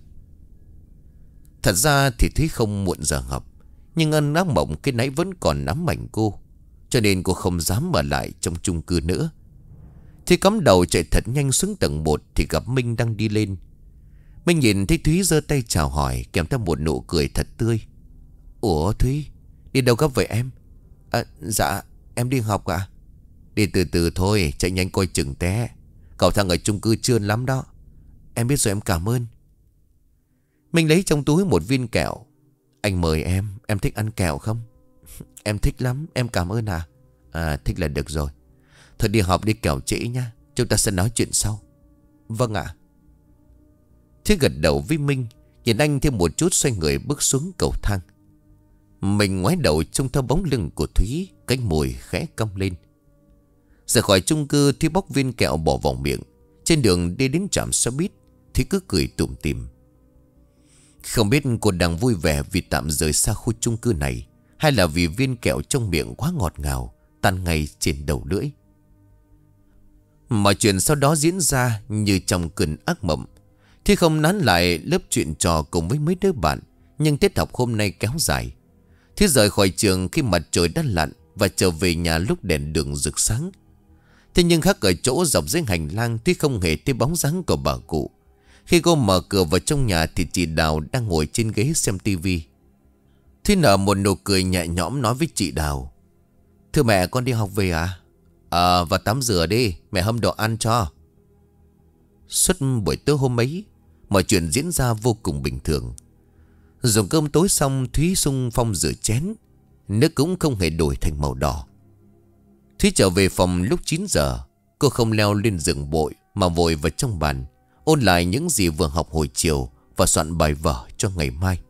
Thật ra thì Thúy không muộn giờ học, nhưng ân ác mộng cái nãy vẫn còn nắm ảnh cô, cho nên cô không dám ở lại trong chung cư nữa. Thúy cắm đầu chạy thật nhanh xuống tầng một thì gặp Minh đang đi lên. Minh nhìn thấy Thúy giơ tay chào hỏi, kèm theo một nụ cười thật tươi. Ủa Thúy, đi đâu gấp vậy em? À, dạ em đi học ạ. Đi từ từ thôi, chạy nhanh coi chừng té. Cậu thằng ở chung cư trơn lắm đó. Em biết rồi, em cảm ơn. Minh lấy trong túi một viên kẹo. Anh mời em, em thích ăn kẹo không? Em thích lắm, em cảm ơn à. À thích là được rồi. Thôi đi học đi kẹo trễ nha, chúng ta sẽ nói chuyện sau. Vâng ạ. Thế gật đầu với Minh, nhìn anh thêm một chút xoay người bước xuống cầu thang. Mình ngoái đầu trông theo bóng lưng của Thúy, cánh môi khẽ cong lên. Rời khỏi chung cư Thúy bóc viên kẹo bỏ vào miệng. Trên đường đi đến trạm xe buýt, Thúy cứ cười tủm tỉm. Không biết cô đang vui vẻ vì tạm rời xa khu chung cư này, hay là vì viên kẹo trong miệng quá ngọt ngào, tan ngay trên đầu lưỡi. Mọi chuyện sau đó diễn ra như trong cơn ác mộng. Thúy không nán lại lớp chuyện trò cùng với mấy đứa bạn, nhưng tiết học hôm nay kéo dài. Thúy rời khỏi trường khi mặt trời đã lặn và trở về nhà lúc đèn đường rực sáng. Thế nhưng khác ở chỗ dọc dưới hành lang, Thúy không hề thấy bóng dáng của bà cụ. Khi cô mở cửa vào trong nhà thì chị Đào đang ngồi trên ghế xem tivi. Thúy nở một nụ cười nhẹ nhõm nói với chị Đào. Thưa mẹ, con đi học về à? Ờ, và tắm rửa đi, mẹ hâm đồ ăn cho. Suốt buổi tối hôm ấy, mọi chuyện diễn ra vô cùng bình thường. Dùng cơm tối xong, Thúy xung phong rửa chén. Nước cũng không hề đổi thành màu đỏ. Thúy trở về phòng lúc chín giờ. Cô không leo lên giường bội mà vội vào trong bàn, ôn lại những gì vừa học hồi chiều và soạn bài vở cho ngày mai.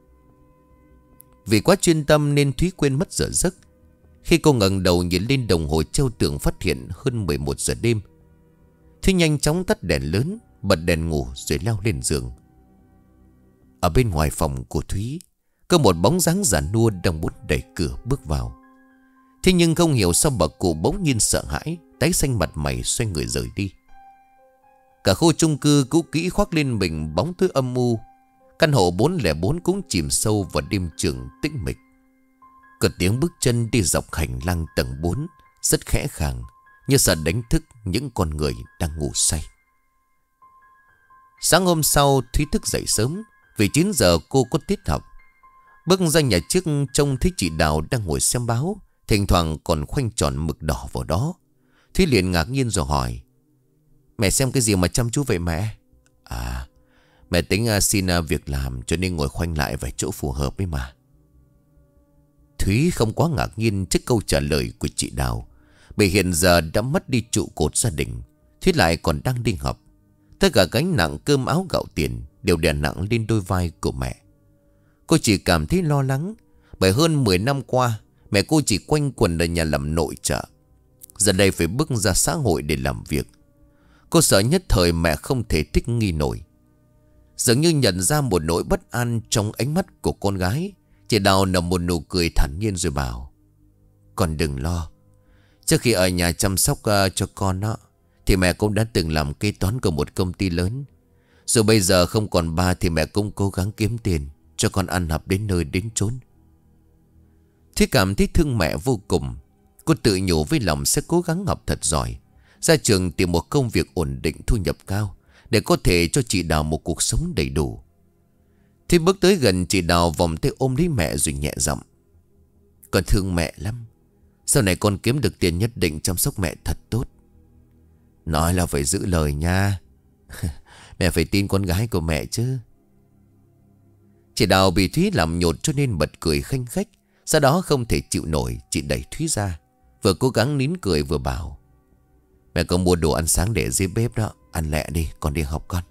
Vì quá chuyên tâm nên Thúy quên mất giờ giấc. Khi cô ngẩng đầu nhìn lên đồng hồ treo tường, phát hiện hơn mười một giờ đêm. Thúy nhanh chóng tắt đèn lớn, bật đèn ngủ rồi leo lên giường. Ở bên ngoài phòng của Thúy có một bóng dáng già nua đang muốn đẩy cửa bước vào. Thế nhưng không hiểu sao bà cụ bỗng nhiên sợ hãi, tái xanh mặt mày xoay người rời đi. Cả khu chung cư cũ kỹ khoác lên mình bóng tối âm u. Căn hộ bốn không bốn cũng chìm sâu vào đêm trường tĩnh mịch. Có tiếng bước chân đi dọc hành lang tầng bốn rất khẽ khàng, như sợ đánh thức những con người đang ngủ say. Sáng hôm sau Thúy thức dậy sớm, vì chín giờ cô có tiết học. Bước ra nhà trước trông thấy chị Đào đang ngồi xem báo, thỉnh thoảng còn khoanh tròn mực đỏ vào đó. Thúy liền ngạc nhiên rồi hỏi. Mẹ xem cái gì mà chăm chú vậy mẹ? À, mẹ tính uh, xin uh, việc làm cho nên ngồi khoanh lại vài chỗ phù hợp ấy mà. Thúy Thúy không quá ngạc nhiên trước câu trả lời của chị Đào. Bởi hiện giờ đã mất đi trụ cột gia đình, Thúy lại còn đang đi học. Tất cả gánh nặng cơm áo gạo tiền đều đè nặng lên đôi vai của mẹ. Cô chỉ cảm thấy lo lắng. Bởi hơn mười năm qua, mẹ cô chỉ quanh quẩn ở nhà làm nội trợ. Giờ đây phải bước ra xã hội để làm việc. Cô sợ nhất thời mẹ không thể thích nghi nổi. Dường như nhận ra một nỗi bất an trong ánh mắt của con gái, chị Đào nở một nụ cười thản nhiên rồi bảo: Con đừng lo. Trước khi ở nhà chăm sóc uh, cho con đó, thì mẹ cũng đã từng làm kế toán của một công ty lớn. Dù bây giờ không còn ba thì mẹ cũng cố gắng kiếm tiền cho con ăn học đến nơi đến chốn. Thúy cảm thấy thương mẹ vô cùng. Cô tự nhủ với lòng sẽ cố gắng học thật giỏi, ra trường tìm một công việc ổn định thu nhập cao, để có thể cho chị Đào một cuộc sống đầy đủ. Thúy bước tới gần chị Đào, vòng tay ôm lấy mẹ rồi nhẹ giọng: Con thương mẹ lắm. Sau này con kiếm được tiền nhất định chăm sóc mẹ thật tốt. Nói là phải giữ lời nha. Mẹ phải tin con gái của mẹ chứ. Chị Đào bị Thúy làm nhột cho nên bật cười khanh khách. Sau đó không thể chịu nổi, chị đẩy Thúy ra, vừa cố gắng nín cười vừa bảo: Mẹ có mua đồ ăn sáng để dưới bếp đó, ăn lẹ đi, con đi học con.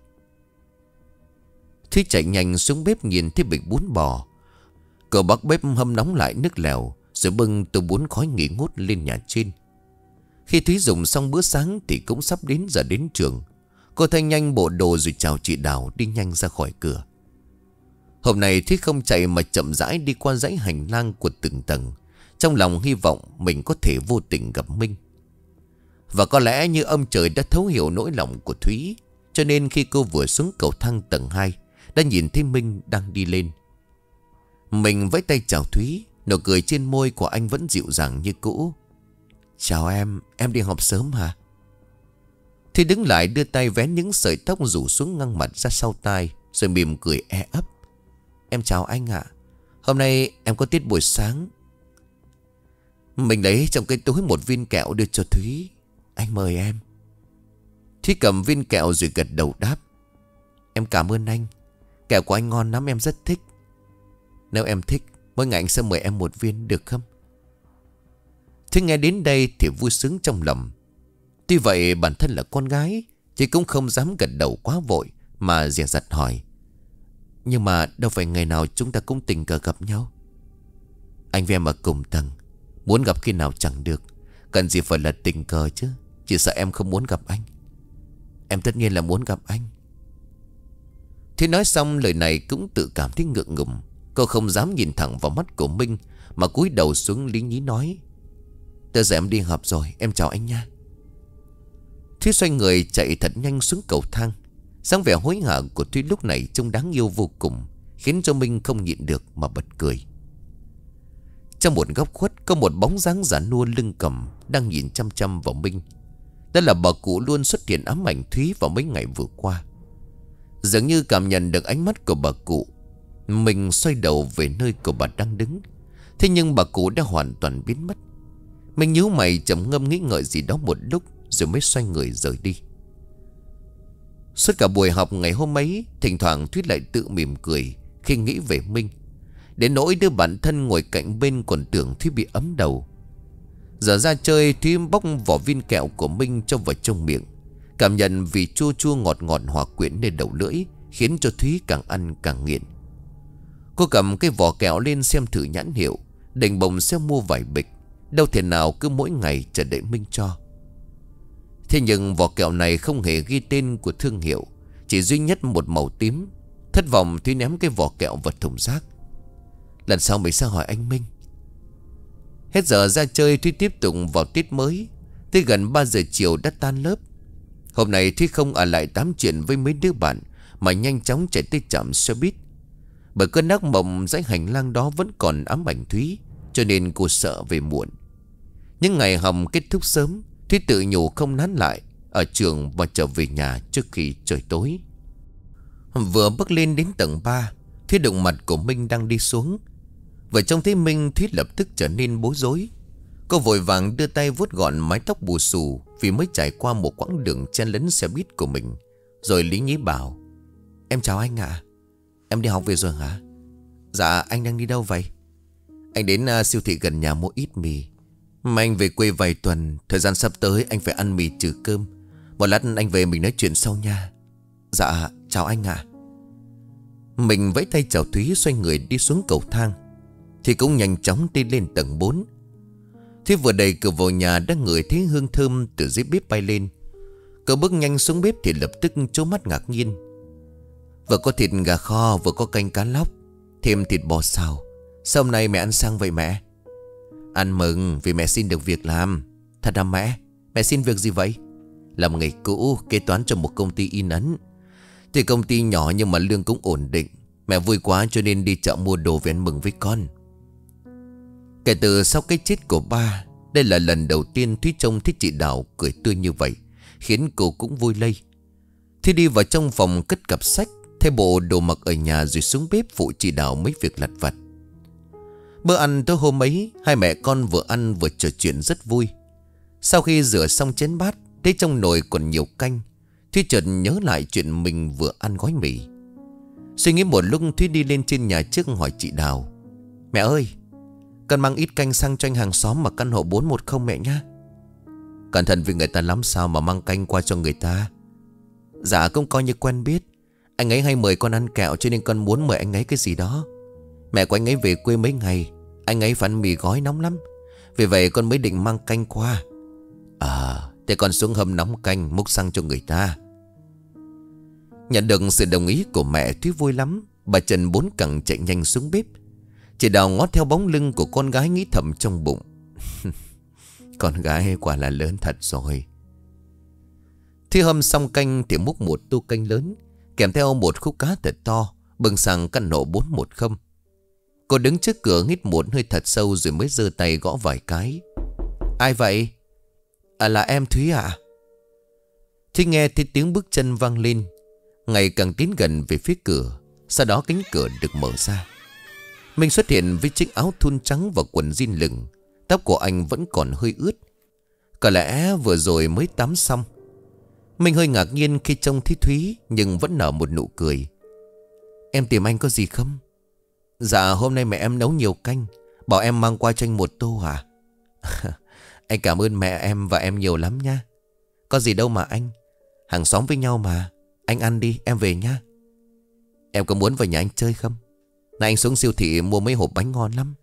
Thúy chạy nhanh xuống bếp nhìn thấy bịch bún bò. Cậu bắc bếp hâm nóng lại nước lèo, rồi bưng tô bún khói nghỉ ngút lên nhà trên. Khi Thúy dùng xong bữa sáng thì cũng sắp đến giờ đến trường. Cô thay nhanh bộ đồ rồi chào chị Đào, đi nhanh ra khỏi cửa. Hôm nay Thúy không chạy mà chậm rãi đi qua dãy hành lang của từng tầng, trong lòng hy vọng mình có thể vô tình gặp Minh. Và có lẽ như ông trời đã thấu hiểu nỗi lòng của Thúy, cho nên khi cô vừa xuống cầu thang tầng hai, đã nhìn thấy Minh đang đi lên. Mình vẫy tay chào Thúy, nụ cười trên môi của anh vẫn dịu dàng như cũ. Chào em, em đi học sớm hả? Thúy đứng lại đưa tay vén những sợi tóc rủ xuống ngang mặt ra sau tai, rồi mỉm cười e ấp. Em chào anh ạ. Hôm nay em có tiết buổi sáng. Mình lấy trong cái túi một viên kẹo đưa cho Thúy. Anh mời em. Thúy cầm viên kẹo rồi gật đầu đáp: Em cảm ơn anh. Kẹo của anh ngon lắm, em rất thích. Nếu em thích, mỗi ngày anh sẽ mời em một viên được không? Thúy nghe đến đây thì vui sướng trong lòng. Tuy vậy bản thân là con gái, chị cũng không dám gật đầu quá vội, mà dè dặt hỏi: Nhưng mà đâu phải ngày nào chúng ta cũng tình cờ gặp nhau. Anh với em ở cùng tầng, muốn gặp khi nào chẳng được, cần gì phải là tình cờ chứ. Chỉ sợ em không muốn gặp anh. Em tất nhiên là muốn gặp anh. Thế nói xong lời này cũng tự cảm thấy ngượng ngùng. Cô không dám nhìn thẳng vào mắt của Minh, mà cúi đầu xuống lý nhí nói: Tới giờ em đi học rồi, em chào anh nha. Thúy xoay người chạy thật nhanh xuống cầu thang. Dáng vẻ hối hả của Thúy lúc này trông đáng yêu vô cùng, khiến cho Minh không nhịn được mà bật cười. Trong một góc khuất có một bóng dáng già nua lưng cầm đang nhìn chăm chăm vào Minh. Đó là bà cụ luôn xuất hiện ám ảnh Thúy vào mấy ngày vừa qua. Dường như cảm nhận được ánh mắt của bà cụ, mình xoay đầu về nơi của bà đang đứng. Thế nhưng bà cụ đã hoàn toàn biến mất. Mình nhíu mày trầm ngâm nghĩ ngợi gì đó một lúc, rồi mới xoay người rời đi. Suốt cả buổi học ngày hôm ấy, thỉnh thoảng Thúy lại tự mỉm cười khi nghĩ về Minh. Đến nỗi đứa bạn thân ngồi cạnh bên còn tưởng Thúy bị ấm đầu. Giờ ra chơi, Thúy bóc vỏ viên kẹo của Minh cho vào trong miệng. Cảm nhận vị chua chua ngọt ngọt hòa quyện lên đầu lưỡi, khiến cho Thúy càng ăn càng nghiện. Cô cầm cái vỏ kẹo lên xem thử nhãn hiệu, định bồng sẽ mua vài bịch. Đâu thể nào cứ mỗi ngày chờ đợi Minh cho. Thế nhưng vỏ kẹo này không hề ghi tên của thương hiệu, chỉ duy nhất một màu tím. Thất vọng, Thúy ném cái vỏ kẹo vào thùng rác. Lần sau mình sẽ hỏi anh Minh. Hết giờ ra chơi, Thúy tiếp tục vào tiết mới. Tới gần ba giờ chiều đã tan lớp. Hôm nay Thúy không ở lại tám chuyện với mấy đứa bạn, mà nhanh chóng chạy tới trạm xe buýt. Bởi cơn ác mộng dãy hành lang đó vẫn còn ám ảnh Thúy, cho nên cô sợ về muộn. Những ngày học kết thúc sớm, Thúy tự nhủ không nán lại ở trường và trở về nhà trước khi trời tối. Vừa bước lên đến tầng ba, Thúy đụng mặt của Minh đang đi xuống. Vừa trông thấy Minh, Thúy lập tức trở nên bối rối. Cô vội vàng đưa tay vuốt gọn mái tóc bù xù, vì mới trải qua một quãng đường chen lấn xe buýt của mình. Rồi lý nhí bảo: Em chào anh ạ. Em đi học về rồi hả? Dạ, anh đang đi đâu vậy? Anh đến uh, siêu thị gần nhà mua ít mì. Mà anh về quê vài tuần. Thời gian sắp tới anh phải ăn mì trừ cơm. Một lát anh về mình nói chuyện sau nha. Dạ chào anh ạ. Mình vẫy tay chào Thúy, xoay người đi xuống cầu thang thì cũng nhanh chóng đi lên tầng bốn. Thúy vừa đẩy cửa vào nhà đã ngửi thấy hương thơm từ dưới bếp bay lên. Cậu bước nhanh xuống bếp thì lập tức trố mắt ngạc nhiên. Vừa có thịt gà kho, vừa có canh cá lóc, thêm thịt bò xào. Sao hôm nay mẹ ăn sang vậy mẹ? Ăn mừng vì mẹ xin được việc làm. Thật hả mẹ? Mẹ xin việc gì vậy? Làm nghề cũ, kế toán cho một công ty in ấn. Thì công ty nhỏ nhưng mà lương cũng ổn định. Mẹ vui quá cho nên đi chợ mua đồ về ăn mừng với con. Kể từ sau cái chết của ba, đây là lần đầu tiên Thúy trông thấy chị Đào cười tươi như vậy, khiến cô cũng vui lây. Thúy đi vào trong phòng cất cặp sách, thay bộ đồ mặc ở nhà rồi xuống bếp phụ chị Đào mấy việc lặt vặt. Bữa ăn tối hôm ấy, hai mẹ con vừa ăn vừa trò chuyện rất vui. Sau khi rửa xong chén bát, thấy trong nồi còn nhiều canh, Thúy chợt nhớ lại chuyện mình vừa ăn gói mì. Suy nghĩ một lúc, Thúy đi lên trên nhà trước hỏi chị Đào: Mẹ ơi, cần mang ít canh sang cho anh hàng xóm mà căn hộ bốn một không mẹ nhá. Cẩn thận vì người ta lắm, sao mà mang canh qua cho người ta. Dạ cũng coi như quen biết. Anh ấy hay mời con ăn kẹo cho nên con muốn mời anh ấy cái gì đó. Mẹ của anh ấy về quê mấy ngày, anh ấy phải ăn mì gói nóng lắm. Vì vậy con mới định mang canh qua. À, thế con xuống hầm nóng canh múc xăng cho người ta. Nhận được sự đồng ý của mẹ, Thúy vui lắm. Bà Trần bốn cẳng chạy nhanh xuống bếp. Chị Đào ngó theo bóng lưng của con gái nghĩ thầm trong bụng: con gái quả là lớn thật rồi. Thúy hâm xong canh thì múc một tô canh lớn, kèm theo một khúc cá thật to, bưng sang căn hộ bốn một không. Cô đứng trước cửa hít một hơi thật sâu rồi mới giơ tay gõ vài cái. Ai vậy? À, là em Thúy ạ. À? Thúy nghe thấy tiếng bước chân vang lên, ngày càng tiến gần về phía cửa. Sau đó cánh cửa được mở ra. Minh xuất hiện với chiếc áo thun trắng và quần jean lửng. Tóc của anh vẫn còn hơi ướt, có lẽ vừa rồi mới tắm xong. Minh hơi ngạc nhiên khi trông thấy Thúy, nhưng vẫn nở một nụ cười. Em tìm anh có gì không? Dạ hôm nay mẹ em nấu nhiều canh, bảo em mang qua cho anh một tô à? Anh cảm ơn mẹ em và em nhiều lắm nha. Có gì đâu mà anh, hàng xóm với nhau mà. Anh ăn đi, em về nha. Em có muốn vào nhà anh chơi không? Này anh xuống siêu thị mua mấy hộp bánh ngon lắm.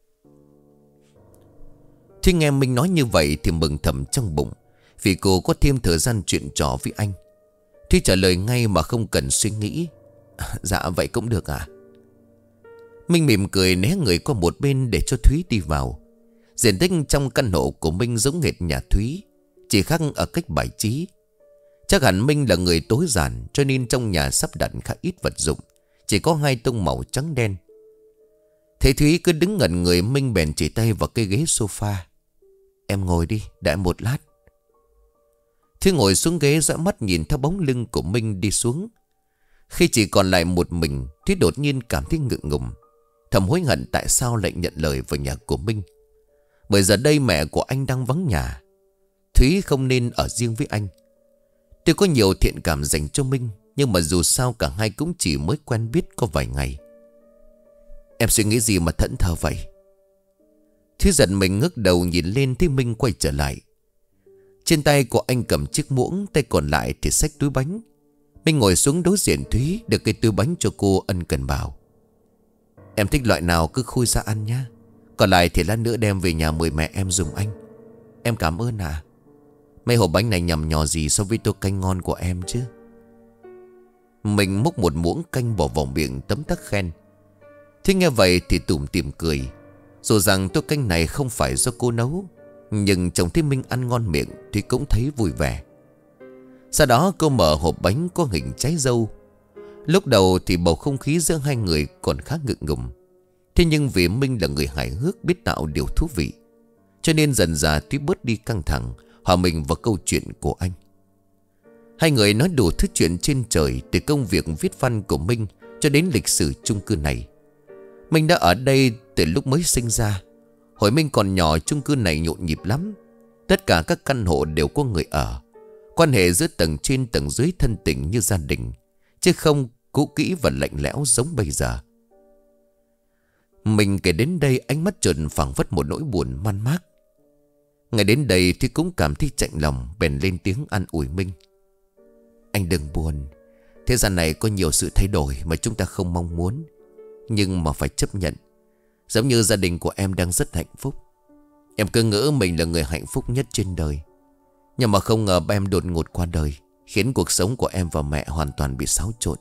Khi nghe Minh nói như vậy thì mừng thầm trong bụng, vì cô có thêm thời gian chuyện trò với anh. Thúy trả lời ngay mà không cần suy nghĩ. Dạ vậy cũng được à? Minh mỉm cười né người qua một bên để cho Thúy đi vào. Diện tích trong căn hộ của Minh giống hệt nhà Thúy, chỉ khác ở cách bài trí. Chắc hẳn Minh là người tối giản, cho nên trong nhà sắp đặt khá ít vật dụng, chỉ có hai tông màu trắng đen. Thấy Thúy cứ đứng ngẩn người, Minh bèn chỉ tay vào cái ghế sofa. Em ngồi đi, đợi một lát. Thúy ngồi xuống ghế dõi mắt nhìn theo bóng lưng của Minh đi xuống. Khi chỉ còn lại một mình, Thúy đột nhiên cảm thấy ngượng ngùng, thầm hối hận tại sao lại nhận lời vào nhà của Minh. Bởi giờ đây mẹ của anh đang vắng nhà, Thúy không nên ở riêng với anh. Tuy có nhiều thiện cảm dành cho Minh, nhưng mà dù sao cả hai cũng chỉ mới quen biết có vài ngày. Em suy nghĩ gì mà thẫn thờ vậy? Thúy giận mình ngước đầu nhìn lên thấy Minh quay trở lại. Trên tay của anh cầm chiếc muỗng, tay còn lại thì xách túi bánh. Minh ngồi xuống đối diện Thúy, được cái túi bánh cho cô ân cần bảo: Em thích loại nào cứ khui ra ăn nhá. Còn lại thì lát nữa đem về nhà mời mẹ em dùng anh. Em cảm ơn à. Mấy hộp bánh này nhằm nhò gì so với tô canh ngon của em chứ. Mình múc một muỗng canh bỏ vào miệng tấm tắc khen. Thế nghe vậy thì tủm tỉm cười. Dù rằng tô canh này không phải do cô nấu, nhưng chồng thấy Minh ăn ngon miệng thì cũng thấy vui vẻ. Sau đó cô mở hộp bánh có hình trái dâu. Lúc đầu thì bầu không khí giữa hai người còn khá ngượng ngùng. Thế nhưng vì Minh là người hài hước, biết tạo điều thú vị, cho nên dần dà Thúy bớt đi căng thẳng, hòa mình vào câu chuyện của anh. Hai người nói đủ thứ chuyện trên trời, từ công việc viết văn của Minh cho đến lịch sử chung cư này. Minh đã ở đây từ lúc mới sinh ra. Hồi Minh còn nhỏ, chung cư này nhộn nhịp lắm. Tất cả các căn hộ đều có người ở. Quan hệ giữa tầng trên tầng dưới thân tình như gia đình, chứ không cũ kỹ và lạnh lẽo giống bây giờ. Mình kể đến đây ánh mắt trợn phảng phất một nỗi buồn man mác. Ngày đến đây thì cũng cảm thấy chạnh lòng, bèn lên tiếng an ủi Minh. Anh đừng buồn. Thế gian này có nhiều sự thay đổi mà chúng ta không mong muốn, nhưng mà phải chấp nhận. Giống như gia đình của em đang rất hạnh phúc. Em cứ ngỡ mình là người hạnh phúc nhất trên đời, nhưng mà không ngờ ba em đột ngột qua đời, khiến cuộc sống của em và mẹ hoàn toàn bị xáo trộn.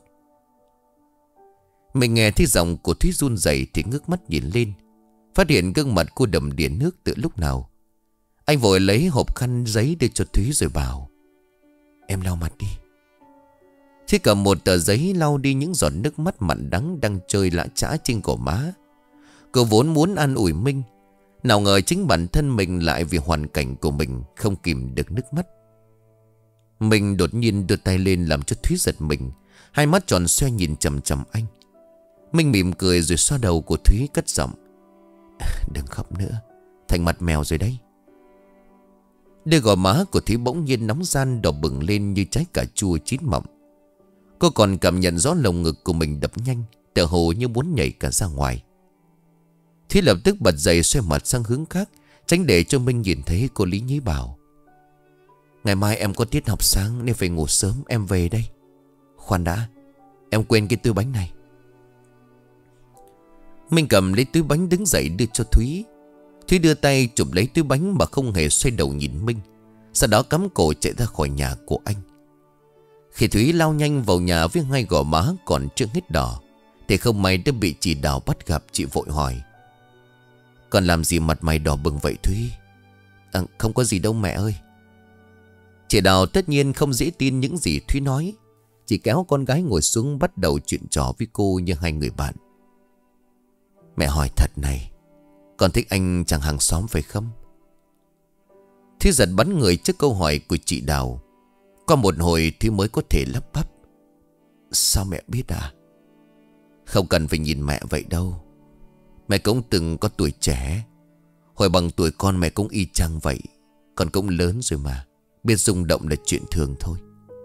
Mình nghe thấy giọng của Thúy run rẩy thì ngước mắt nhìn lên, phát hiện gương mặt cô đầm đìa nước từ lúc nào. Anh vội lấy hộp khăn giấy đưa cho Thúy rồi bảo: Em lau mặt đi. Thúy cầm một tờ giấy lau đi những giọt nước mắt mặn đắng đang trơi lã chã trên gò má. Cô vốn muốn an ủi Minh, nào ngờ chính bản thân mình lại vì hoàn cảnh của mình không kìm được nước mắt. Mình đột nhiên đưa tay lên làm cho Thúy giật mình, hai mắt tròn xoe nhìn chằm chằm anh. Minh mỉm cười rồi xoa đầu của Thúy cất giọng: Đừng khóc nữa, thành mặt mèo rồi đấy. Đôi gò má của Thúy bỗng nhiên nóng ran đỏ bừng lên như trái cà chua chín mọng. Cô còn cảm nhận rõ lồng ngực của mình đập nhanh, tựa hồ như muốn nhảy cả ra ngoài. Thúy lập tức bật dậy xoay mặt sang hướng khác, tránh để cho Minh nhìn thấy. Cô lý nhí bảo: Ngày mai em có tiết học sáng nên phải ngủ sớm, em về đây. Khoan đã, em quên cái túi bánh này. Minh cầm lấy túi bánh đứng dậy đưa cho Thúy. Thúy đưa tay chụp lấy túi bánh mà không hề xoay đầu nhìn Minh, sau đó cắm cổ chạy ra khỏi nhà của anh. Khi Thúy lao nhanh vào nhà với hai gò má còn chưa hết đỏ thì không may đã bị chị Đào bắt gặp. Chị vội hỏi: Còn làm gì mặt mày đỏ bừng vậy Thúy? À, không có gì đâu mẹ ơi. Chị Đào tất nhiên không dễ tin những gì Thúy nói. Chị kéo con gái ngồi xuống bắt đầu chuyện trò với cô như hai người bạn. Mẹ hỏi thật này, con thích anh chàng hàng xóm phải không? Thúy giật bắn người trước câu hỏi của chị Đào. Qua một hồi Thúy mới có thể lắp bắp: Sao mẹ biết à? Không cần phải nhìn mẹ vậy đâu. Mẹ cũng từng có tuổi trẻ. Hồi bằng tuổi con mẹ cũng y chang vậy. Con cũng lớn rồi mà, biết rung động là chuyện thường thôi.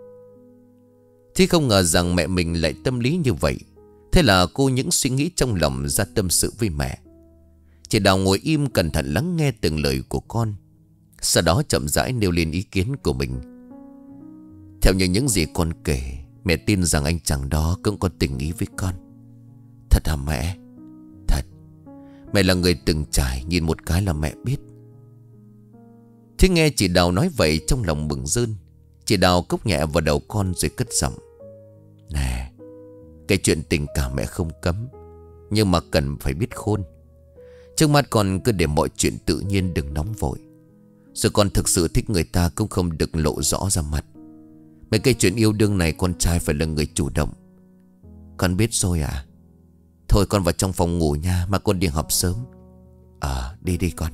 Thúy không ngờ rằng mẹ mình lại tâm lý như vậy. Thế là cô những suy nghĩ trong lòng ra tâm sự với mẹ. Chị Đào ngồi im cẩn thận lắng nghe từng lời của con, sau đó chậm rãi nêu lên ý kiến của mình. Theo như những gì con kể, mẹ tin rằng anh chàng đó cũng có tình ý với con. Thật hả mẹ? Thật. Mẹ là người từng trải, nhìn một cái là mẹ biết. Thế nghe chị Đào nói vậy trong lòng mừng rơn. Chị Đào cốc nhẹ vào đầu con rồi cất giọng: Nè, cái chuyện tình cảm mẹ không cấm, nhưng mà cần phải biết khôn. Trước mắt con cứ để mọi chuyện tự nhiên, đừng nóng vội. Rồi con thực sự thích người ta cũng không được lộ rõ ra mặt. Mấy cái chuyện yêu đương này con trai phải là người chủ động. Con biết rồi à? Thôi con vào trong phòng ngủ nha, mà con đi học sớm. À đi đi con.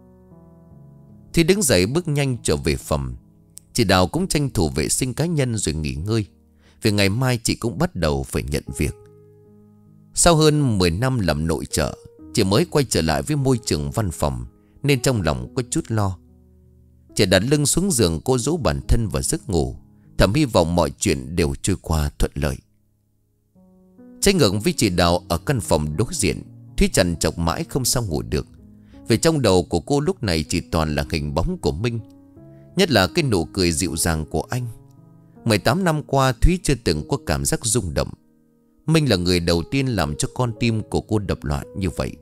Thì đứng dậy bước nhanh trở về phòng. Chị Đào cũng tranh thủ vệ sinh cá nhân rồi nghỉ ngơi, vì ngày mai chị cũng bắt đầu phải nhận việc. Sau hơn mười năm làm nội trợ, chị mới quay trở lại với môi trường văn phòng, nên trong lòng có chút lo. Chị đặt lưng xuống giường, cô dỗ bản thân vào giấc ngủ, thầm hy vọng mọi chuyện đều trôi qua thuận lợi. Trái ngược với chị Đào ở căn phòng đối diện, Thúy trằn trọc mãi không sao ngủ được, vì trong đầu của cô lúc này chỉ toàn là hình bóng của Minh, nhất là cái nụ cười dịu dàng của anh. mười tám năm qua Thúy chưa từng có cảm giác rung động. Minh là người đầu tiên làm cho con tim của cô đập loạn như vậy.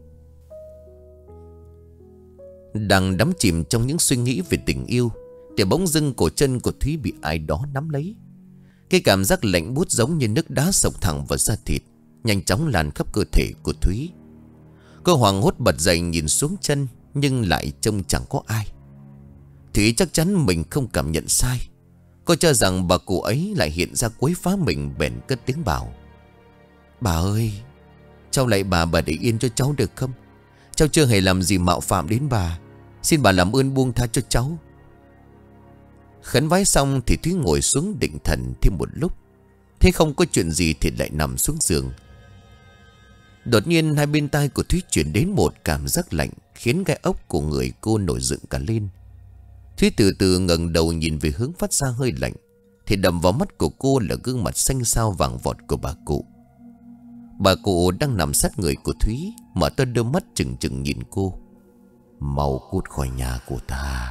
Đang đắm chìm trong những suy nghĩ về tình yêu thì bỗng dưng cổ chân của Thúy bị ai đó nắm lấy. Cái cảm giác lạnh buốt giống như nước đá xộc thẳng vào da thịt, nhanh chóng lan khắp cơ thể của Thúy. Cô hoảng hốt bật dậy nhìn xuống chân, nhưng lại trông chẳng có ai. Thúy chắc chắn mình không cảm nhận sai. Cô cho rằng bà cụ ấy lại hiện ra quấy phá mình, bèn cất tiếng bảo: Bà ơi, cháu lạy bà, bà để yên cho cháu được không? Cháu chưa hề làm gì mạo phạm đến bà. Xin bà làm ơn buông tha cho cháu. Khấn vái xong thì Thúy ngồi xuống định thần thêm một lúc. Thế không có chuyện gì thì lại nằm xuống giường. Đột nhiên hai bên tai của Thúy chuyển đến một cảm giác lạnh, khiến gai ốc của người cô nổi dựng cả lên. Thúy từ từ ngẩng đầu nhìn về hướng phát ra hơi lạnh, thì đập vào mắt của cô là gương mặt xanh xao vàng vọt của bà cụ. Bà cụ đang nằm sát người của Thúy, mở to đôi mắt trừng trừng nhìn cô. Mau cút khỏi nhà của ta.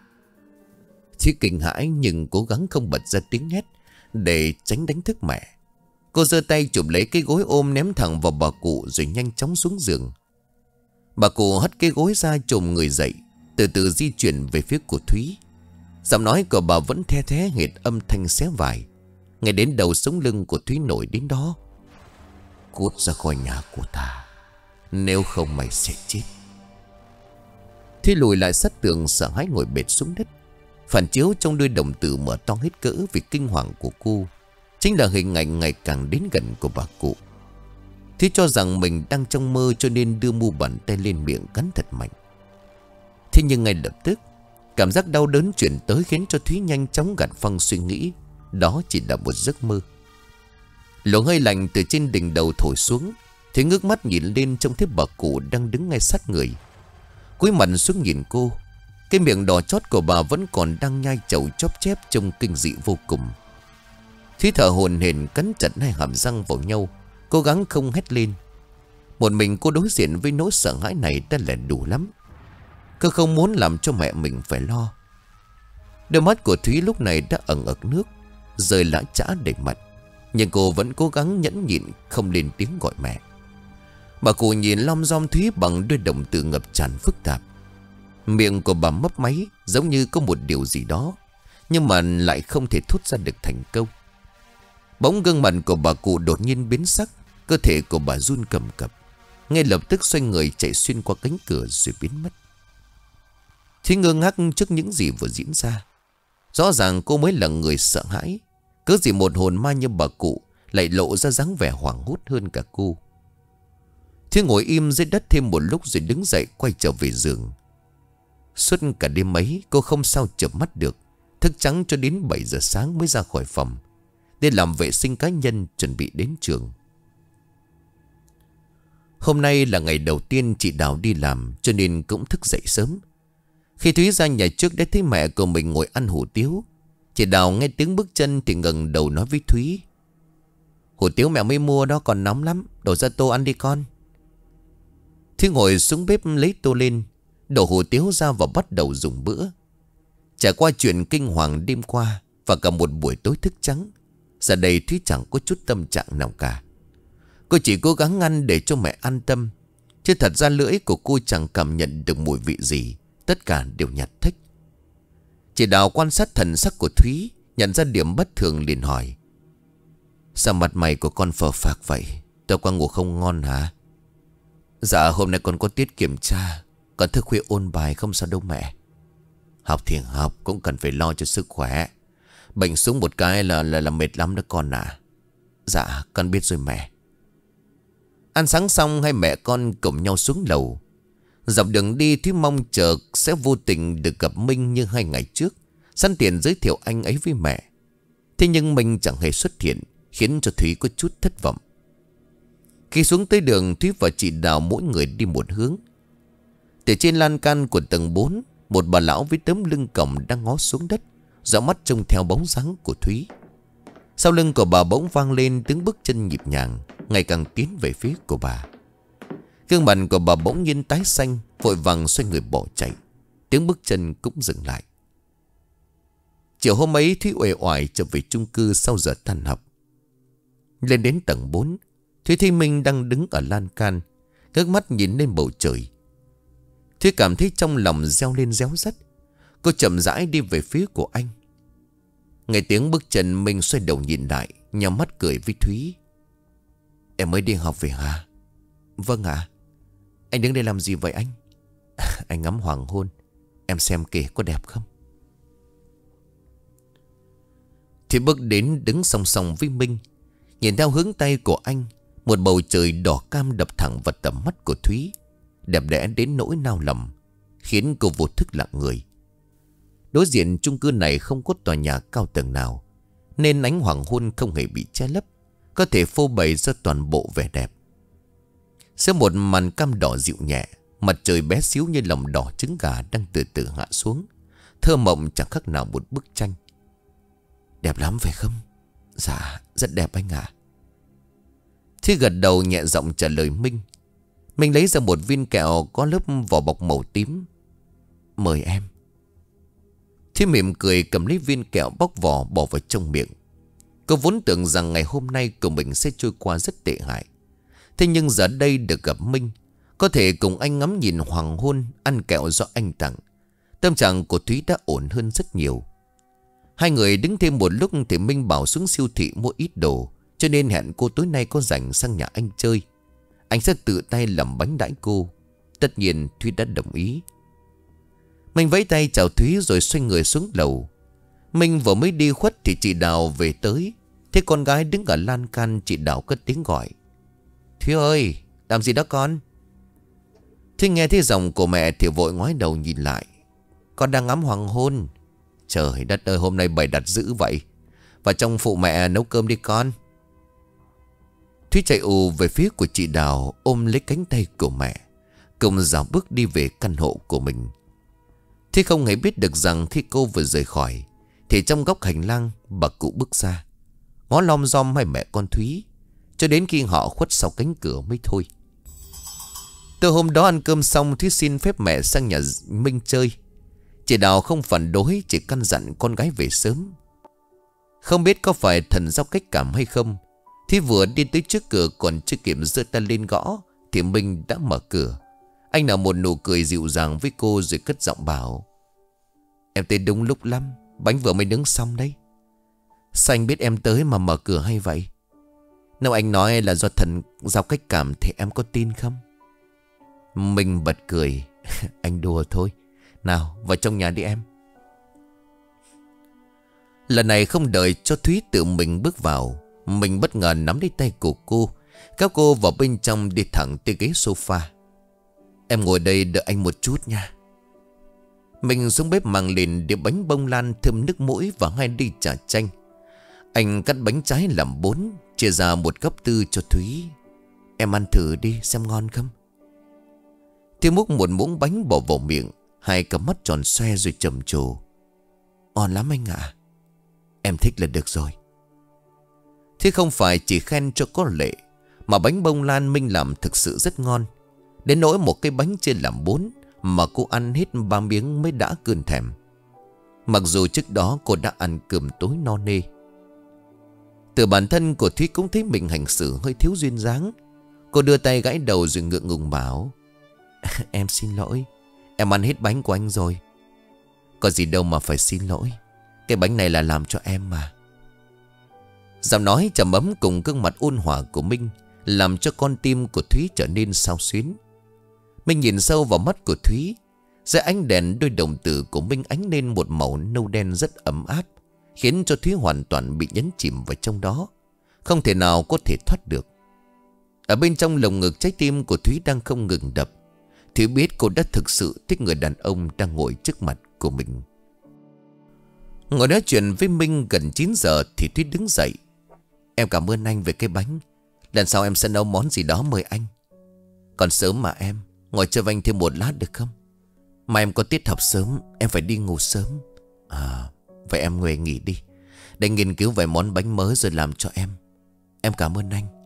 Thúy kinh hãi nhưng cố gắng không bật ra tiếng hét để tránh đánh thức mẹ. Cô giơ tay chụp lấy cái gối ôm ném thẳng vào bà cụ rồi nhanh chóng xuống giường. Bà cụ hất cái gối ra chồm người dậy, từ từ di chuyển về phía của Thúy. Giọng nói của bà vẫn the thé hệt âm thanh xé vải. Ngay đến đầu sống lưng của Thúy nổi đến đó. Cút ra khỏi nhà của ta, nếu không mày sẽ chết. Thúy lùi lại sát tường sợ hãi ngồi bệt xuống đất. Phản chiếu trong đôi đồng tử mở to hết cỡ vì kinh hoàng của cô chính là hình ảnh ngày càng đến gần của bà cụ. Thúy cho rằng mình đang trong mơ cho nên đưa mu bàn tay lên miệng cắn thật mạnh. Thế nhưng ngay lập tức cảm giác đau đớn chuyển tới khiến cho Thúy nhanh chóng gạt phăng suy nghĩ đó chỉ là một giấc mơ. Luồng hơi lạnh từ trên đỉnh đầu thổi xuống. Thúy ngước mắt nhìn lên trông thấy bà cụ đang đứng ngay sát người. Cúi mặt xuống nhìn cô. Cái miệng đỏ chót của bà vẫn còn đang nhai chầu chóp chép trông kinh dị vô cùng. Thúy thở hổn hển cắn chặt hai hàm răng vào nhau, cố gắng không hét lên. Một mình cô đối diện với nỗi sợ hãi này đã là đủ lắm. Cô không muốn làm cho mẹ mình phải lo. Đôi mắt của Thúy lúc này đã ẩn ực nước, rơi lã chã đầy mặt. Nhưng cô vẫn cố gắng nhẫn nhịn không lên tiếng gọi mẹ. Bà cụ nhìn lom rom Thúy bằng đôi đồng tử ngập tràn phức tạp. Miệng của bà mấp máy giống như có một điều gì đó, nhưng mà lại không thể thốt ra được thành câu. Bỗng gương mặt của bà cụ đột nhiên biến sắc. Cơ thể của bà run cầm cập. Ngay lập tức xoay người chạy xuyên qua cánh cửa rồi biến mất. Thúy ngơ ngác trước những gì vừa diễn ra. Rõ ràng cô mới là người sợ hãi, cớ gì một hồn ma như bà cụ lại lộ ra dáng vẻ hoảng hốt hơn cả cô. Thúy ngồi im dưới đất thêm một lúc rồi đứng dậy quay trở về giường. Suốt cả đêm ấy cô không sao chợp mắt được, thức trắng cho đến bảy giờ sáng mới ra khỏi phòng để làm vệ sinh cá nhân chuẩn bị đến trường. Hôm nay là ngày đầu tiên chị Đào đi làm cho nên cũng thức dậy sớm. Khi Thúy ra nhà trước đã thấy mẹ của mình ngồi ăn hủ tiếu. Chị Đào nghe tiếng bước chân thì ngẩng đầu nói với Thúy: Hủ tiếu mẹ mới mua đó còn nóng lắm, đổ ra tô ăn đi con. Thúy ngồi xuống bếp lấy tô lên, đổ hủ tiếu ra và bắt đầu dùng bữa. Trải qua chuyện kinh hoàng đêm qua và cả một buổi tối thức trắng, giờ đây Thúy chẳng có chút tâm trạng nào cả. Cô chỉ cố gắng ăn để cho mẹ an tâm, chứ thật ra lưỡi của cô chẳng cảm nhận được mùi vị gì. Tất cả đều nhạt thách. Chị Đào quan sát thần sắc của Thúy, nhận ra điểm bất thường liền hỏi: Sao mặt mày của con phờ phạc vậy? Tối qua ngủ không ngon hả? Dạ hôm nay con có tiết kiểm tra, con thức khuya ôn bài không sao đâu mẹ. Học thì học, cũng cần phải lo cho sức khỏe. Bệnh súng một cái là là, là mệt lắm đó con à. Dạ con biết rồi mẹ. Ăn sáng xong hai mẹ con cùng nhau xuống lầu. Dọc đường đi Thúy mong chờ sẽ vô tình được gặp Minh như hai ngày trước, sẵn tiện giới thiệu anh ấy với mẹ. Thế nhưng Minh chẳng hề xuất hiện, khiến cho Thúy có chút thất vọng. Khi xuống tới đường, Thúy và chị Đào mỗi người đi một hướng. Từ trên lan can của tầng bốn, một bà lão với tấm lưng còng đang ngó xuống đất, dõi mắt trông theo bóng dáng của Thúy. Sau lưng của bà bỗng vang lên tiếng bước chân nhịp nhàng, ngày càng tiến về phía của bà. Gương mặt của bà bỗng nhiên tái xanh, vội vàng xoay người bỏ chạy. Tiếng bước chân cũng dừng lại. Chiều hôm ấy Thúy uể oải trở về chung cư sau giờ tan học. Lên đến tầng bốn, Thúy thấy Minh đang đứng ở lan can, ngước mắt nhìn lên bầu trời. Thúy cảm thấy trong lòng reo lên réo rắt. Cô chậm rãi đi về phía của anh. Nghe tiếng bước chân, Minh xoay đầu nhìn lại, nhắm mắt cười với Thúy: Em mới đi học về hả? Vâng ạ. Anh đứng đây làm gì vậy anh? Anh ngắm hoàng hôn. Em xem kìa có đẹp không? Thì bước đến đứng song song với Minh. Nhìn theo hướng tay của anh, một bầu trời đỏ cam đập thẳng vào tầm mắt của Thúy, đẹp đẽ đến nỗi nao lòng, khiến cô vô thức lặng người. Đối diện chung cư này không có tòa nhà cao tầng nào, nên ánh hoàng hôn không hề bị che lấp, có thể phô bày ra toàn bộ vẻ đẹp. Giữa một màn cam đỏ dịu nhẹ, mặt trời bé xíu như lòng đỏ trứng gà đang từ từ hạ xuống, thơ mộng chẳng khác nào một bức tranh. Đẹp lắm phải không? Dạ rất đẹp anh ạ. Thi gật đầu nhẹ giọng trả lời Minh. Minh lấy ra một viên kẹo có lớp vỏ bọc màu tím. Mời em. Thúy mỉm cười cầm lấy viên kẹo bóc vỏ bỏ vào trong miệng. Cô vốn tưởng rằng ngày hôm nay của mình sẽ trôi qua rất tệ hại. Thế nhưng giờ đây được gặp Minh, có thể cùng anh ngắm nhìn hoàng hôn, ăn kẹo do anh tặng, tâm trạng của Thúy đã ổn hơn rất nhiều. Hai người đứng thêm một lúc thì Minh bảo xuống siêu thị mua ít đồ, cho nên hẹn cô tối nay có rảnh sang nhà anh chơi. Anh sẽ tự tay làm bánh đãi cô. Tất nhiên Thúy đã đồng ý. Minh vẫy tay chào Thúy rồi xoay người xuống lầu. Minh vừa mới đi khuất thì chị Đào về tới. Thế con gái đứng ở lan can, chị Đào cất tiếng gọi. Thúy ơi, làm gì đó con? Thúy nghe thấy giọng của mẹ thì vội ngoái đầu nhìn lại. Con đang ngắm hoàng hôn. Trời đất ơi, hôm nay bày đặt dữ vậy. Và trong phụ mẹ nấu cơm đi con. Thúy chạy ù về phía của chị Đào, ôm lấy cánh tay của mẹ, cùng dạo bước đi về căn hộ của mình. Thúy không hề biết được rằng khi cô vừa rời khỏi thì trong góc hành lang bà cụ bước ra, ngó lom rom hai mẹ con Thúy, cho đến khi họ khuất sau cánh cửa mới thôi. Từ hôm đó ăn cơm xong, Thúy xin phép mẹ sang nhà Minh chơi. Chị Đào không phản đối, chỉ căn dặn con gái về sớm. Không biết có phải thần giao cách cảm hay không, Thúy vừa đi tới trước cửa còn chưa kịp giơ tay lên gõ thì Minh đã mở cửa. Anh nở một nụ cười dịu dàng với cô rồi cất giọng bảo. Em tới đúng lúc lắm, bánh vừa mới nướng xong đấy. Sao anh biết em tới mà mở cửa hay vậy? Nếu anh nói là do thần giao cách cảm thì em có tin không? Minh bật cười. Anh đùa thôi. Nào vào trong nhà đi em. Lần này không đợi cho Thúy tự mình bước vào, mình bất ngờ nắm lấy tay của cô, kéo cô vào bên trong đi thẳng tới ghế sofa. Em ngồi đây đợi anh một chút nha. Mình xuống bếp mang lên đĩa bánh bông lan thơm nước mũi và hai ly trà chanh. Anh cắt bánh trái làm bốn, chia ra một gấp tư cho Thúy. Em ăn thử đi xem ngon không? Thúy múc một muỗng bánh bỏ vào miệng, hai cặp mắt tròn xoe rồi trầm trồ. Ngon lắm anh ạ. Em thích là được rồi. Thế không phải chỉ khen cho có lệ, mà bánh bông lan Minh làm thực sự rất ngon. Đến nỗi một cái bánh chia làm bốn mà cô ăn hết ba miếng mới đã cơn thèm. Mặc dù trước đó cô đã ăn cơm tối no nê. Từ bản thân của Thúy cũng thấy mình hành xử hơi thiếu duyên dáng. Cô đưa tay gãi đầu rồi ngượng ngùng bảo. Em xin lỗi, em ăn hết bánh của anh rồi. Có gì đâu mà phải xin lỗi, cái bánh này là làm cho em mà. Giọng nói trầm ấm cùng gương mặt ôn hòa của Minh làm cho con tim của Thúy trở nên xao xuyến. Minh nhìn sâu vào mắt của Thúy. Dưới ánh đèn, đôi đồng tử của Minh ánh lên một màu nâu đen rất ấm áp, khiến cho Thúy hoàn toàn bị nhấn chìm vào trong đó, không thể nào có thể thoát được. Ở bên trong lồng ngực, trái tim của Thúy đang không ngừng đập. Thúy biết cô đã thực sự thích người đàn ông đang ngồi trước mặt của mình. Ngồi nói chuyện với Minh gần chín giờ thì Thúy đứng dậy. Em cảm ơn anh về cái bánh. Lần sau em sẽ nấu món gì đó mời anh. Còn sớm mà em, ngồi chơi với anh thêm một lát được không? Mà em có tiết học sớm, em phải đi ngủ sớm. À, vậy em ngồi nghỉ đi, để nghiên cứu vài món bánh mới rồi làm cho em. Em cảm ơn anh.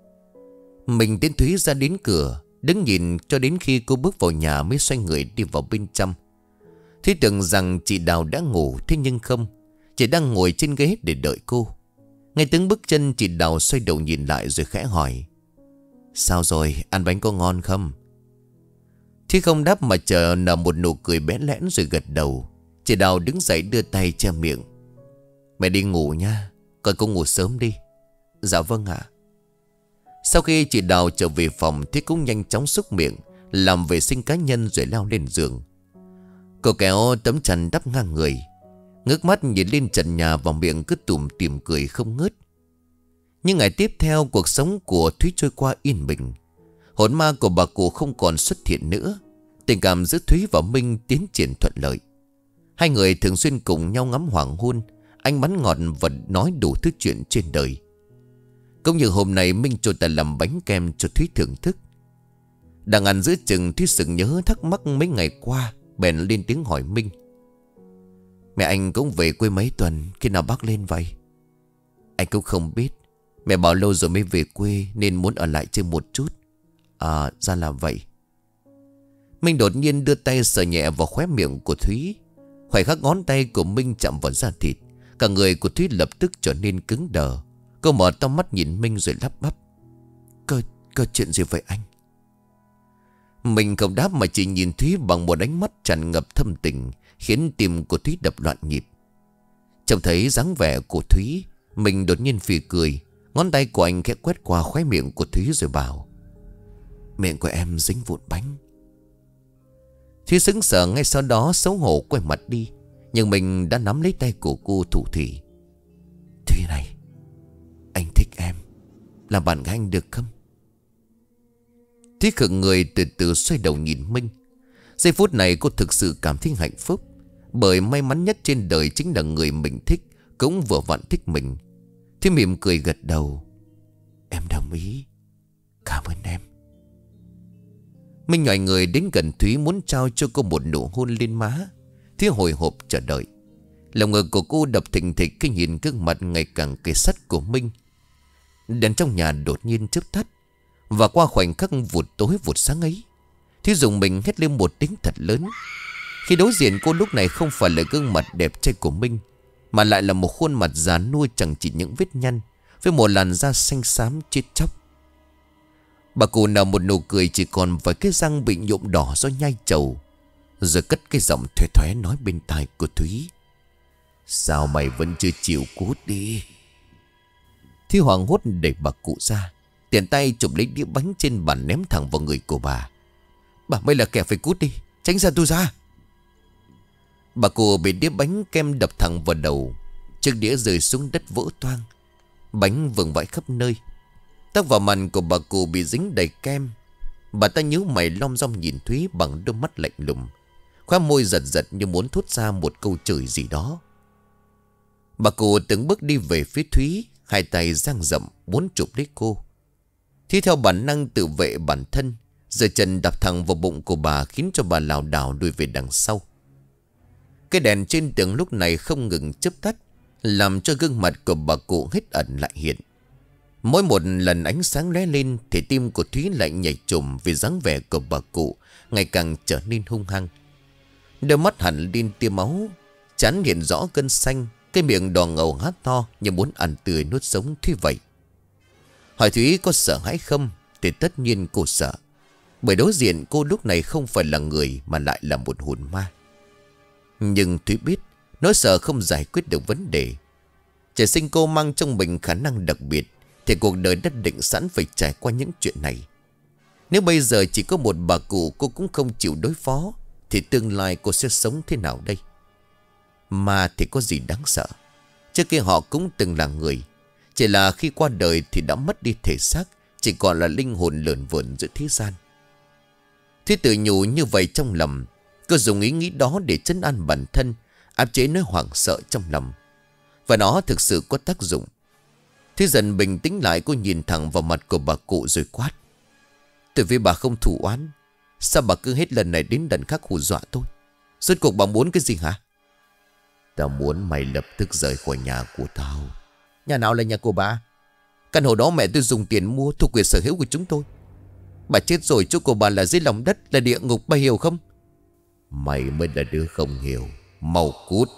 Mình tiến Thúy ra đến cửa, đứng nhìn cho đến khi cô bước vào nhà mới xoay người đi vào bên trong. Thúy tưởng rằng chị Đào đã ngủ, thế nhưng không, chị đang ngồi trên ghế để đợi cô. Nghe tiếng bước chân, chị Đào xoay đầu nhìn lại rồi khẽ hỏi. Sao rồi, ăn bánh có ngon không? Thúy không đáp mà chờ nở một nụ cười bé lẽn rồi gật đầu. Chị Đào đứng dậy đưa tay che miệng. Mẹ đi ngủ nha, con cũng ngủ sớm đi. Dạ vâng ạ. Sau khi chị Đào trở về phòng, Thúy cũng nhanh chóng xúc miệng, làm vệ sinh cá nhân rồi leo lên giường. Cô kéo tấm chăn đắp ngang người, ngước mắt nhìn lên trần nhà và miệng cứ tủm tỉm cười không ngớt. Những ngày tiếp theo, cuộc sống của Thúy trôi qua yên bình. Hồn ma của bà cụ không còn xuất hiện nữa. Tình cảm giữa Thúy và Minh tiến triển thuận lợi. Hai người thường xuyên cùng nhau ngắm hoàng hôn, ánh bắn ngọt và nói đủ thứ chuyện trên đời. Cũng như hôm nay, Minh cho ta làm bánh kem cho Thúy thưởng thức. Đang ăn giữa chừng, Thúy sực nhớ thắc mắc mấy ngày qua, bèn lên tiếng hỏi Minh. Mẹ anh cũng về quê mấy tuần, khi nào bác lên vậy? Anh cũng không biết. Mẹ bảo lâu rồi mới về quê nên muốn ở lại chơi một chút. À ra là vậy. Minh đột nhiên đưa tay sờ nhẹ vào khóe miệng của Thúy. Khoảnh khắc ngón tay của Minh chạm vào da thịt, cả người của Thúy lập tức trở nên cứng đờ. Cô mở to mắt nhìn Minh rồi lắp bắp. Cơ, cơ chuyện gì vậy anh? Mình không đáp mà chỉ nhìn Thúy bằng một ánh mắt tràn ngập thâm tình, khiến tim của Thúy đập loạn nhịp. Trông thấy dáng vẻ của Thúy, mình đột nhiên phì cười. Ngón tay của anh khẽ quét qua khóe miệng của Thúy rồi bảo: Miệng của em dính vụn bánh. Thúy sững sờ, ngay sau đó xấu hổ quay mặt đi. Nhưng mình đã nắm lấy tay của cô thủ thỉ. Thúy này, anh thích em, làm bạn gái anh được không? Thúy khựng người, từ từ xoay đầu nhìn Minh. Giây phút này cô thực sự cảm thấy hạnh phúc, bởi may mắn nhất trên đời chính là người mình thích cũng vừa vặn thích mình. Thúy mỉm cười gật đầu. Em đồng ý. Cảm ơn em. Minh nhòi người đến gần Thúy, muốn trao cho cô một nụ hôn lên má. Thúy hồi hộp chờ đợi. Lòng ngực của cô đập thình thịch khi nhìn gương mặt ngày càng kề sắt của Minh. Đèn trong nhà đột nhiên chớp tắt, và qua khoảnh khắc vụt tối vụt sáng ấy, Thúy dùng mình hét lên một tiếng thật lớn. Khi đối diện cô lúc này không phải là gương mặt đẹp trai của Minh, mà lại là một khuôn mặt già nua chẳng chỉ những vết nhăn, với một làn da xanh xám chết chóc. Bà cụ nở một nụ cười chỉ còn vài cái răng bị nhuộm đỏ do nhai trầu, rồi cất cái giọng thoe thoé nói bên tai của Thúy: Sao mày vẫn chưa chịu cút đi? Thúy hoảng hốt đẩy bà cụ ra, tiện tay chụp lấy đĩa bánh trên bàn ném thẳng vào người của bà. Bà mới là kẻ phải cút đi, tránh ra tôi ra. Bà cụ bị đĩa bánh kem đập thẳng vào đầu, chiếc đĩa rơi xuống đất vỡ toang, bánh vương vãi khắp nơi. Tóc và mặt của bà cụ bị dính đầy kem. Bà ta nhíu mày lom rom nhìn Thúy bằng đôi mắt lạnh lùng, khóe môi giật giật như muốn thốt ra một câu chửi gì đó. Bà cụ từng bước đi về phía Thúy, hai tay dang rộng muốn chụp lấy cô. Thúy theo bản năng tự vệ bản thân, giơ chân đạp thẳng vào bụng của bà, khiến cho bà lảo đảo lùi về đằng sau. Cái đèn trên tường lúc này không ngừng chớp tắt, làm cho gương mặt của bà cụ hết ẩn lại hiện. Mỗi một lần ánh sáng lóe lên thì tim của Thúy lại nhảy trùm, vì dáng vẻ của bà cụ ngày càng trở nên hung hăng. Đôi mắt hẳn lên tia máu, trán hiện rõ gân xanh, cái miệng đỏ ngầu há to như muốn ăn tươi nuốt sống Thúy vậy. Hỏi Thúy có sợ hãi không thì tất nhiên cô sợ, bởi đối diện cô lúc này không phải là người mà lại là một hồn ma. Nhưng Thúy biết nỗi sợ không giải quyết được vấn đề. Trời sinh cô mang trong mình khả năng đặc biệt, thì cuộc đời đã định sẵn phải trải qua những chuyện này. Nếu bây giờ chỉ có một bà cụ cô cũng không chịu đối phó, thì tương lai cô sẽ sống thế nào đây? Mà thì có gì đáng sợ? Trước kia họ cũng từng là người, chỉ là khi qua đời thì đã mất đi thể xác, chỉ còn là linh hồn lởn vởn giữa thế gian. Thế tự nhủ như vậy trong lòng. Cô dùng ý nghĩ đó để trấn an bản thân, áp chế nỗi hoảng sợ trong lòng. Và nó thực sự có tác dụng. Thế dần bình tĩnh lại, cô nhìn thẳng vào mặt của bà cụ rồi quát: Tôi với bà không thù oán, sao bà cứ hết lần này đến lần khác hù dọa tôi? Rốt cuộc bà muốn cái gì hả? Tao muốn mày lập tức rời khỏi nhà của tao. Nhà nào là nhà của bà? Căn hộ đó mẹ tôi dùng tiền mua, thuộc quyền sở hữu của chúng tôi. Bà chết rồi, chỗ của bà là dưới lòng đất, là địa ngục, bà hiểu không? Mày mới là đứa không hiểu. Mau cút.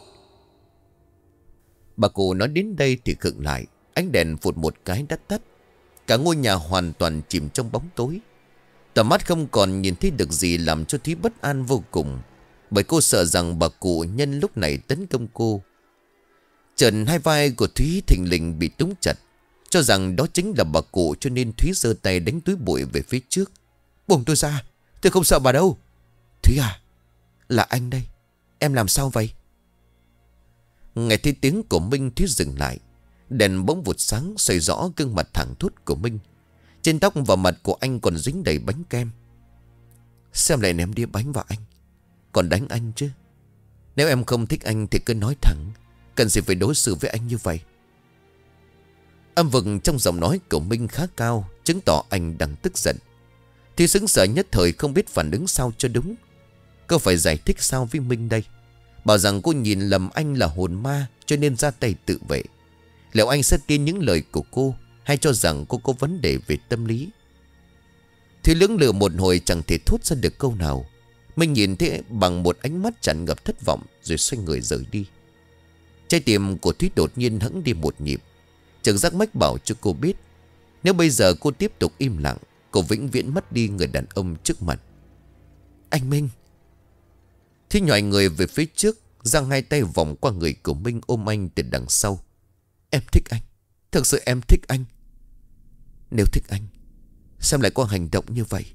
Bà cụ nói đến đây thì khựng lại. Ánh đèn phụt một cái đã tắt. Cả ngôi nhà hoàn toàn chìm trong bóng tối. Tầm mắt không còn nhìn thấy được gì, làm cho Thúy bất an vô cùng, bởi cô sợ rằng bà cụ nhân lúc này tấn công cô. Chợt hai vai của Thúy thình lình bị túng chặt. Cho rằng đó chính là bà cụ, cho nên Thúy giơ tay đánh túi bụi về phía trước. Buông tôi ra, tôi không sợ bà đâu. Thúy à, là anh đây, em làm sao vậy? Nghe thấy tiếng của Minh, Thúy dừng lại. Đèn bỗng vụt sáng, soi rõ gương mặt thẳng thốt của Minh. Trên tóc và mặt của anh còn dính đầy bánh kem. Xem lại ném đĩa bánh vào anh, còn đánh anh chứ? Nếu em không thích anh thì cứ nói thẳng, cần gì phải đối xử với anh như vậy? Âm vực trong giọng nói của Minh khá cao, chứng tỏ anh đang tức giận. Thì sững sờ nhất thời không biết phản ứng sao cho đúng. Cô phải giải thích sao với Minh đây? Bảo rằng cô nhìn lầm anh là hồn ma cho nên ra tay tự vệ. Liệu anh sẽ tin những lời của cô, hay cho rằng cô có vấn đề về tâm lý? Thúy lưỡng lự một hồi chẳng thể thốt ra được câu nào. Minh nhìn thấy bằng một ánh mắt tràn ngập thất vọng, rồi xoay người rời đi. Trái tim của Thúy đột nhiên hững đi một nhịp. Trực giác mách bảo cho cô biết, nếu bây giờ cô tiếp tục im lặng, cô vĩnh viễn mất đi người đàn ông trước mặt. Anh Minh. Thúy nhòi người về phía trước, giang hai tay vòng qua người của Minh, ôm anh từ đằng sau. Em thích anh. Thật sự em thích anh. Nếu thích anh, sao lại có hành động như vậy?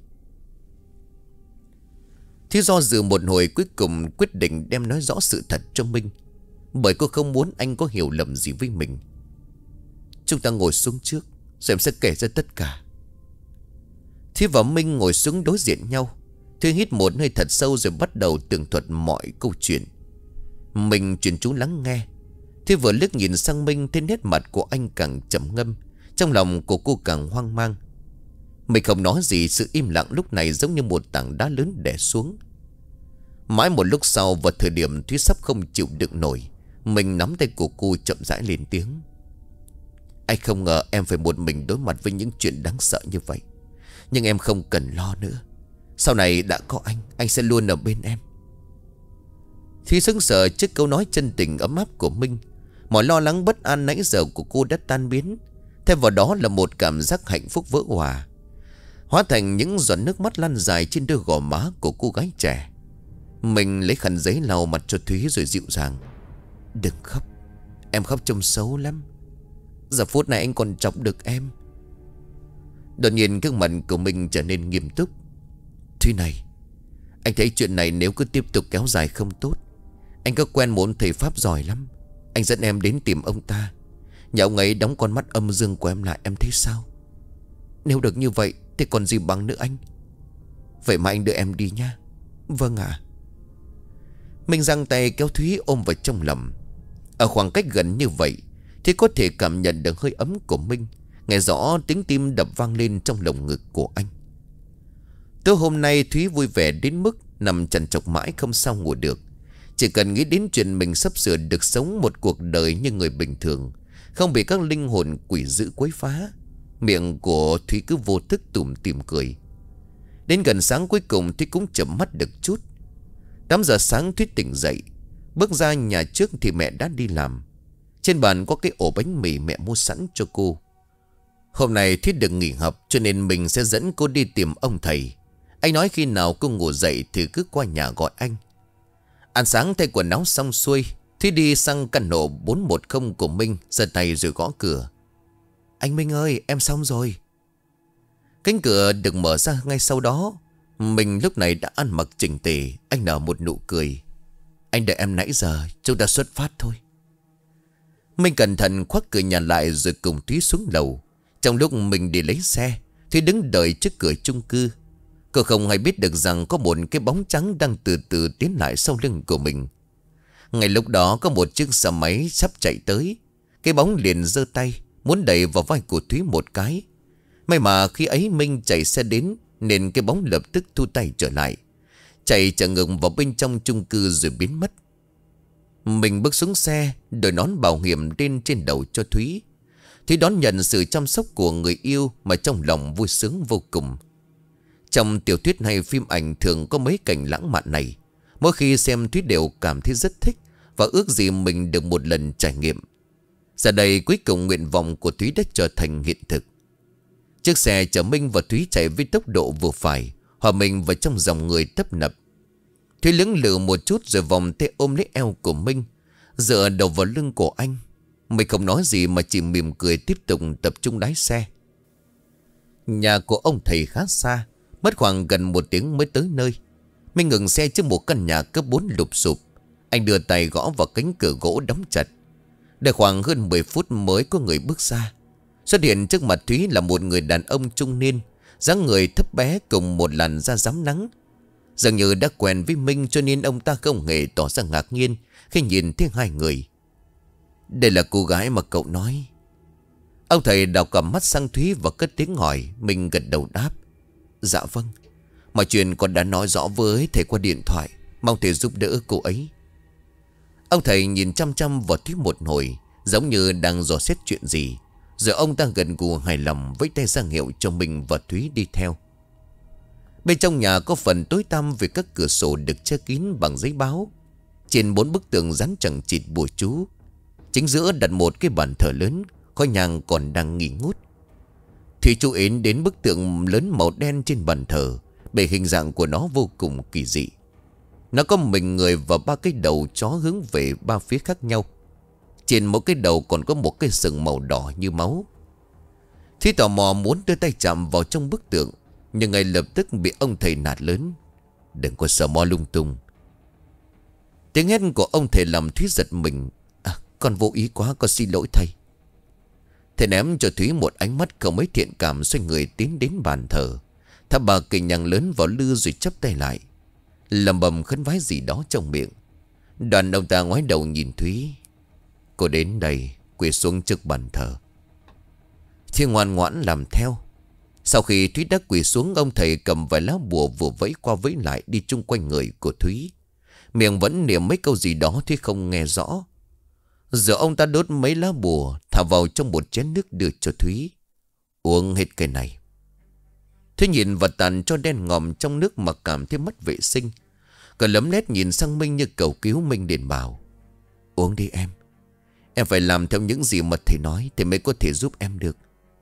Thúy do dự một hồi, cuối cùng quyết định đem nói rõ sự thật cho Minh, bởi cô không muốn anh có hiểu lầm gì với mình. Chúng ta ngồi xuống trước, rồi em sẽ kể ra tất cả. Thúy và Minh ngồi xuống đối diện nhau. Thúy hít một hơi thật sâu rồi bắt đầu tường thuật mọi câu chuyện. Mình chuyên chú lắng nghe. Thúy vừa liếc nhìn sang Minh, thấy nét mặt của anh càng trầm ngâm, trong lòng của cô càng hoang mang. Mình không nói gì, sự im lặng lúc này giống như một tảng đá lớn đè xuống. Mãi một lúc sau, vào thời điểm Thúy sắp không chịu đựng nổi, mình nắm tay của cô chậm rãi lên tiếng. Anh không ngờ em phải một mình đối mặt với những chuyện đáng sợ như vậy. Nhưng em không cần lo nữa. Sau này đã có anh, anh sẽ luôn ở bên em. Thúy sững sờ trước câu nói chân tình ấm áp của Minh. Mọi lo lắng bất an nãy giờ của cô đã tan biến, thay vào đó là một cảm giác hạnh phúc vỡ hòa, hóa thành những giọt nước mắt lăn dài trên đôi gò má của cô gái trẻ. Mình lấy khăn giấy lau mặt cho Thúy rồi dịu dàng. Đừng khóc, em khóc trông xấu lắm. Giờ phút này anh còn chọc được em. Đột nhiên gương mặt của mình trở nên nghiêm túc. Thúy này, anh thấy chuyện này nếu cứ tiếp tục kéo dài không tốt. Anh có quen một thầy Pháp giỏi lắm, anh dẫn em đến tìm ông ta. Nhà ông ấy đóng con mắt âm dương của em lại, em thấy sao? Nếu được như vậy thì còn gì bằng nữa anh. Vậy mà anh đưa em đi nha. Vâng ạ. À. Mình giang tay kéo Thúy ôm vào trong lòng. Ở khoảng cách gần như vậy thì có thể cảm nhận được hơi ấm của Minh, nghe rõ tiếng tim đập vang lên trong lồng ngực của anh. Tối hôm nay Thúy vui vẻ đến mức nằm trằn trọc mãi không sao ngủ được. Chỉ cần nghĩ đến chuyện mình sắp sửa được sống một cuộc đời như người bình thường, không bị các linh hồn quỷ dữ quấy phá, miệng của Thúy cứ vô thức tủm tỉm cười. Đến gần sáng cuối cùng Thúy cũng chợp mắt được chút. Tám giờ sáng Thúy tỉnh dậy, bước ra nhà trước thì mẹ đã đi làm. Trên bàn có cái ổ bánh mì mẹ mua sẵn cho cô. Hôm nay Thúy được nghỉ học, cho nên mình sẽ dẫn cô đi tìm ông thầy. Anh nói khi nào cô ngủ dậy thì cứ qua nhà gọi anh. Ăn sáng thay quần áo xong xuôi, Thúy đi sang căn hộ bốn một không của Minh, giơ tay rồi gõ cửa. Anh Minh ơi, em xong rồi. Cánh cửa được mở ra ngay sau đó. Mình lúc này đã ăn mặc chỉnh tề. Anh nở một nụ cười. Anh đợi em nãy giờ, chúng ta xuất phát thôi. Mình cẩn thận khoác cửa nhà lại rồi cùng Thúy xuống lầu. Trong lúc mình đi lấy xe, Thúy đứng đợi trước cửa chung cư. Cô không hay biết được rằng có một cái bóng trắng đang từ từ tiến lại sau lưng của mình. Ngay lúc đó có một chiếc xe máy sắp chạy tới. Cái bóng liền giơ tay muốn đẩy vào vai của Thúy một cái. May mà khi ấy Minh chạy xe đến, nên cái bóng lập tức thu tay trở lại, chạy chở ngừng vào bên trong chung cư rồi biến mất. Mình bước xuống xe, đội nón bảo hiểm lên trên đầu cho Thúy. Thúy đón nhận sự chăm sóc của người yêu mà trong lòng vui sướng vô cùng. Trong tiểu thuyết hay phim ảnh thường có mấy cảnh lãng mạn này. Mỗi khi xem Thúy đều cảm thấy rất thích và ước gì mình được một lần trải nghiệm. Giờ đây cuối cùng nguyện vọng của Thúy đã trở thành hiện thực. Chiếc xe chở Minh và Thúy chạy với tốc độ vừa phải, hòa mình vào trong dòng người tấp nập. Thúy lưỡng lự một chút rồi vòng tay ôm lấy eo của Minh, dựa đầu vào lưng của anh. Mình không nói gì mà chỉ mỉm cười tiếp tục tập trung lái xe. Nhà của ông thầy khá xa, mất khoảng gần một tiếng mới tới nơi. Minh ngừng xe trước một căn nhà cấp bốn lụp sụp. Anh đưa tay gõ vào cánh cửa gỗ đóng chặt. Đợi khoảng hơn mười phút mới có người bước ra. Xuất hiện trước mặt Thúy là một người đàn ông trung niên, dáng người thấp bé cùng một làn da rám nắng. Dường như đã quen với Minh cho nên ông ta không hề tỏ ra ngạc nhiên khi nhìn thấy hai người. Đây là cô gái mà cậu nói. Ông thầy đào cầm mắt sang Thúy và cất tiếng hỏi. Mình gật đầu đáp. Dạ vâng, mọi chuyện con đã nói rõ với thầy qua điện thoại, mong thầy giúp đỡ cô ấy. Ông thầy nhìn chăm chăm vào Thúy một hồi, giống như đang dò xét chuyện gì. Rồi ông ta gần gù hài lòng với tay ra hiệu cho mình và Thúy đi theo. Bên trong nhà có phần tối tăm vì các cửa sổ được che kín bằng giấy báo. Trên bốn bức tường dán chằng chịt bùa chú. Chính giữa đặt một cái bàn thờ lớn, khói nhang còn đang nghi ngút. Thủy chú ý đến bức tượng lớn màu đen trên bàn thờ, bởi hình dạng của nó vô cùng kỳ dị. Nó có mình người và ba cái đầu chó hướng về ba phía khác nhau. Trên mỗi cái đầu còn có một cái sừng màu đỏ như máu. Thủy tò mò muốn đưa tay chạm vào trong bức tượng, nhưng ngay lập tức bị ông thầy nạt lớn: "Đừng có sờ mó lung tung." Tiếng hét của ông thầy làm Thúy giật mình. "À, con vô ý quá, con xin lỗi thầy." Thầy ném cho Thúy một ánh mắt không mấy thiện cảm, xoay người tiến đến bàn thờ, thắp ba cây nhang lớn vào lư rồi chắp tay lại, lầm bầm khấn vái gì đó trong miệng. Đoàn ông ta ngoái đầu nhìn Thúy: "Cô đến đây, quỳ xuống trước bàn thờ." Thúy ngoan ngoãn làm theo. Sau khi Thúy đã quỳ xuống, ông thầy cầm vài lá bùa vừa vẫy qua vẫy lại đi chung quanh người của Thúy. Miệng vẫn niệm mấy câu gì đó Thúy không nghe rõ. Giờ ông ta đốt mấy lá bùa, thả vào trong một chén nước đưa cho Thúy: "Uống hết cái này." Thúy nhìn vật tàn cho đen ngòm trong nước mà cảm thấy mất vệ sinh. Cả lấm lét nhìn sang Minh như cầu cứu Minh đền bảo: "Uống đi em. Em phải làm theo những gì mà thầy nói thì mới có thể giúp em được."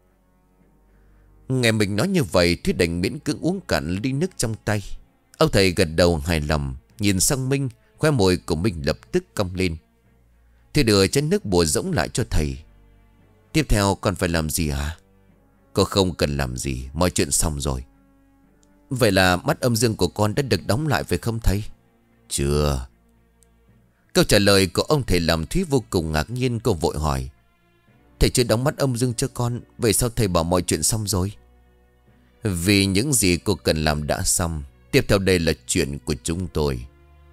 Nghe mình nói như vậy, Thúy đành miễn cưỡng uống cạn ly nước trong tay. Ông thầy gật đầu hài lòng, nhìn sang Minh, khóe môi của Minh lập tức cong lên. Thúy đưa chén nước bùa rỗng lại cho thầy: "Tiếp theo con phải làm gì hả?" "Cô không cần làm gì, mọi chuyện xong rồi." "Vậy là mắt âm dương của con đã được đóng lại phải không thầy?" "Chưa." Câu trả lời của ông thầy làm Thúy vô cùng ngạc nhiên. Cô vội hỏi: "Thầy chưa đóng mắt âm dương cho con, vậy sao thầy bảo mọi chuyện xong rồi?" "Vì những gì cô cần làm đã xong. Tiếp theo đây là chuyện của chúng tôi."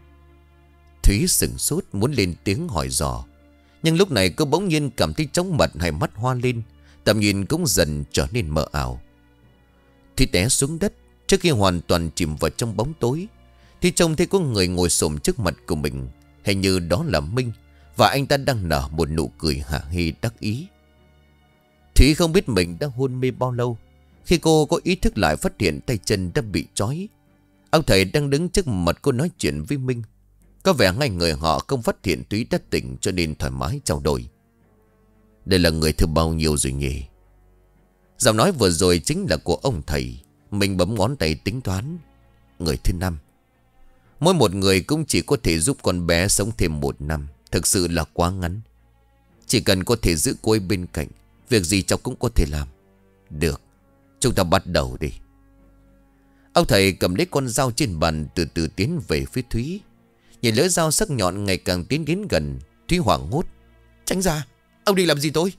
Thúy sửng sốt muốn lên tiếng hỏi dò, nhưng lúc này cô bỗng nhiên cảm thấy chóng mặt, hai mắt hoa lên, tầm nhìn cũng dần trở nên mờ ảo. Thúy té xuống đất. Trước khi hoàn toàn chìm vào trong bóng tối, thì trông thấy có người ngồi xổm trước mặt của mình. Hình như đó là Minh, và anh ta đang nở một nụ cười hả hê đắc ý. Thúy không biết mình đã hôn mê bao lâu. Khi cô có ý thức lại, phát hiện tay chân đã bị trói. Ông thầy đang đứng trước mặt cô nói chuyện với Minh. Có vẻ ngay người họ không phát hiện Thúy đã tỉnh, cho nên thoải mái trao đổi: "Đây là người thứ bao nhiêu rồi nhỉ?" Giọng nói vừa rồi chính là của ông thầy. Mình bấm ngón tay tính toán: "Người thứ năm. Mỗi một người cũng chỉ có thể giúp con bé sống thêm một năm. Thực sự là quá ngắn. Chỉ cần có thể giữ cô ấy bên cạnh, việc gì cháu cũng có thể làm." "Được, chúng ta bắt đầu đi." Ông thầy cầm lấy con dao trên bàn, từ từ tiến về phía Thúy. Nhìn lưỡi dao sắc nhọn ngày càng tiến đến gần, Thúy hoảng hốt: "Tránh ra, ông đi làm gì tôi?"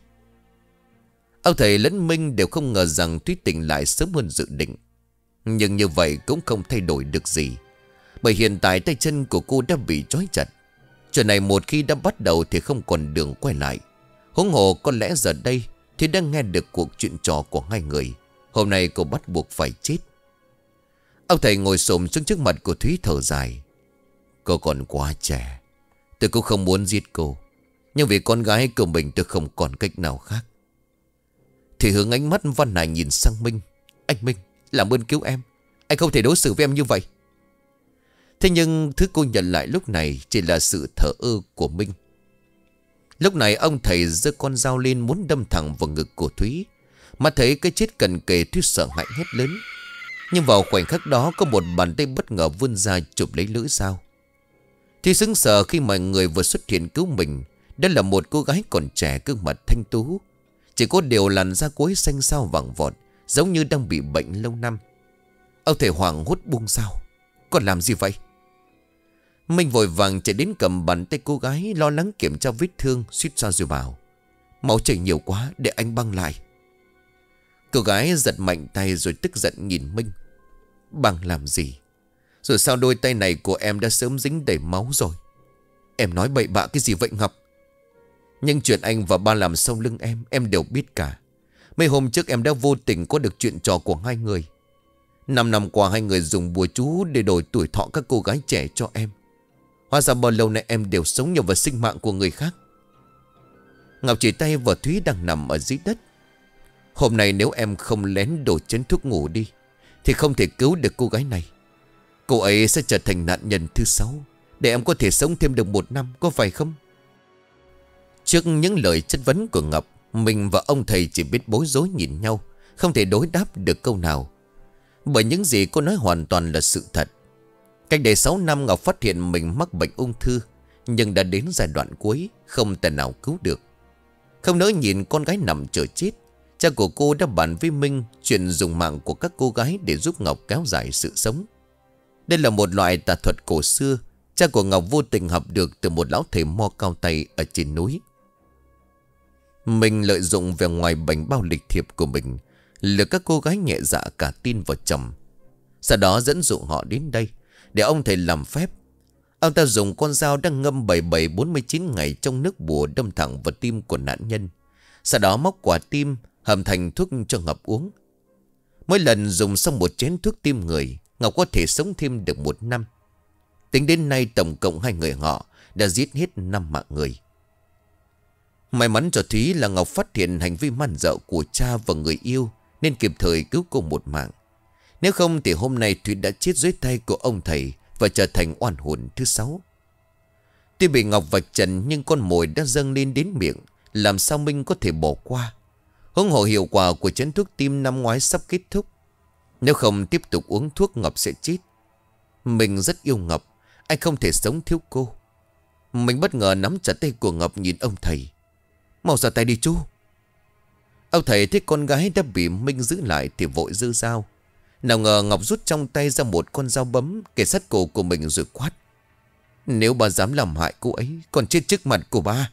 Ông thầy lẫn Minh đều không ngờ rằng Thúy tỉnh lại sớm hơn dự định. Nhưng như vậy cũng không thay đổi được gì, bởi hiện tại tay chân của cô đã bị trói chặt. Chuyện này một khi đã bắt đầu thì không còn đường quay lại. Huống hồ có lẽ giờ đây thì đang nghe được cuộc chuyện trò của hai người. Hôm nay cô bắt buộc phải chết. Ông thầy ngồi xổm xuống trước mặt của Thúy thở dài: "Cô còn quá trẻ. Tôi cũng không muốn giết cô, nhưng vì con gái của mình tôi không còn cách nào khác." Thì hướng ánh mắt văn này nhìn sang Minh: "Anh Minh, làm ơn cứu em. Anh không thể đối xử với em như vậy." Thế nhưng thứ cô nhận lại lúc này chỉ là sự thờ ơ của Minh. Lúc này ông thầy giơ con dao lên muốn đâm thẳng vào ngực của Thúy. Mà thấy cái chết cận kề, Thúy sợ hãi hét lớn. Nhưng vào khoảnh khắc đó có một bàn tay bất ngờ vươn ra chụp lấy lưỡi dao. Thúy sững sờ khi mọi người vừa xuất hiện cứu mình. Đó là một cô gái còn trẻ, gương mặt thanh tú, chỉ có điều làn da cô ấy xanh xao vàng vọt, giống như đang bị bệnh lâu năm. Ông thầy hoảng hốt buông dao: "Con làm gì vậy?" Minh vội vàng chạy đến cầm bàn tay cô gái, lo lắng kiểm tra vết thương, suýt xoa rồi bảo: "Máu chảy nhiều quá, để anh băng lại." Cô gái giật mạnh tay rồi tức giận nhìn Minh: "Băng làm gì? Rồi sao đôi tay này của em đã sớm dính đầy máu rồi." "Em nói bậy bạ cái gì vậy Ngọc?" "Nhưng chuyện anh và ba làm sau lưng em, em đều biết cả. Mấy hôm trước em đã vô tình có được chuyện trò của hai người. Năm năm qua hai người dùng bùa chú để đổi tuổi thọ các cô gái trẻ cho em. Hóa ra bao lâu nay em đều sống nhờ vào sinh mạng của người khác." Ngọc chỉ tay vào Thúy đang nằm ở dưới đất: "Hôm nay nếu em không lén đổ chén thuốc ngủ đi, thì không thể cứu được cô gái này. Cô ấy sẽ trở thành nạn nhân thứ sáu, để em có thể sống thêm được một năm, có phải không? Trước những lời chất vấn của Ngọc, mình và ông thầy chỉ biết bối rối nhìn nhau, không thể đối đáp được câu nào. Bởi những gì cô nói hoàn toàn là sự thật. Cách đây sáu năm Ngọc phát hiện mình mắc bệnh ung thư, nhưng đã đến giai đoạn cuối, không thể nào cứu được. Không nỡ nhìn con gái nằm chờ chết, cha của cô đã bàn với Minh chuyện dùng mạng của các cô gái để giúp Ngọc kéo dài sự sống. Đây là một loại tà thuật cổ xưa, cha của Ngọc vô tình học được từ một lão thầy mo cao tay ở trên núi. Mình lợi dụng vẻ ngoài bảnh bao lịch thiệp của mình, lừa các cô gái nhẹ dạ cả tin vào chồng. Sau đó dẫn dụ họ đến đây để ông thầy làm phép. Ông ta dùng con dao đang ngâm bảy bảy bốn mươi chín ngày trong nước bùa đâm thẳng vào tim của nạn nhân. Sau đó móc quả tim hầm thành thuốc cho Ngọc uống. Mỗi lần dùng xong một chén thuốc tim người, Ngọc có thể sống thêm được một năm. Tính đến nay tổng cộng hai người họ đã giết hết năm mạng người. May mắn cho Thúy là Ngọc phát hiện hành vi man dợ của cha và người yêu, nên kịp thời cứu cô một mạng. Nếu không thì hôm nay Thúy đã chết dưới tay của ông thầy và trở thành oan hồn thứ sáu. Tuy bị Ngọc vạch trần nhưng con mồi đã dâng lên đến miệng, làm sao Minh có thể bỏ qua. Huống hồ hiệu quả của chén thuốc tim năm ngoái sắp kết thúc. Nếu không tiếp tục uống thuốc Ngọc sẽ chết. Mình rất yêu Ngọc, anh không thể sống thiếu cô. Mình bất ngờ nắm chặt tay của Ngọc nhìn ông thầy. Mau ra tay đi chú. Ông thầy thấy con gái đã bị Minh giữ lại thì vội giơ dao. Nào ngờ Ngọc rút trong tay ra một con dao bấm, kề sát cổ của mình rồi quát: nếu bà dám làm hại cô ấy, còn chết trước mặt của ba.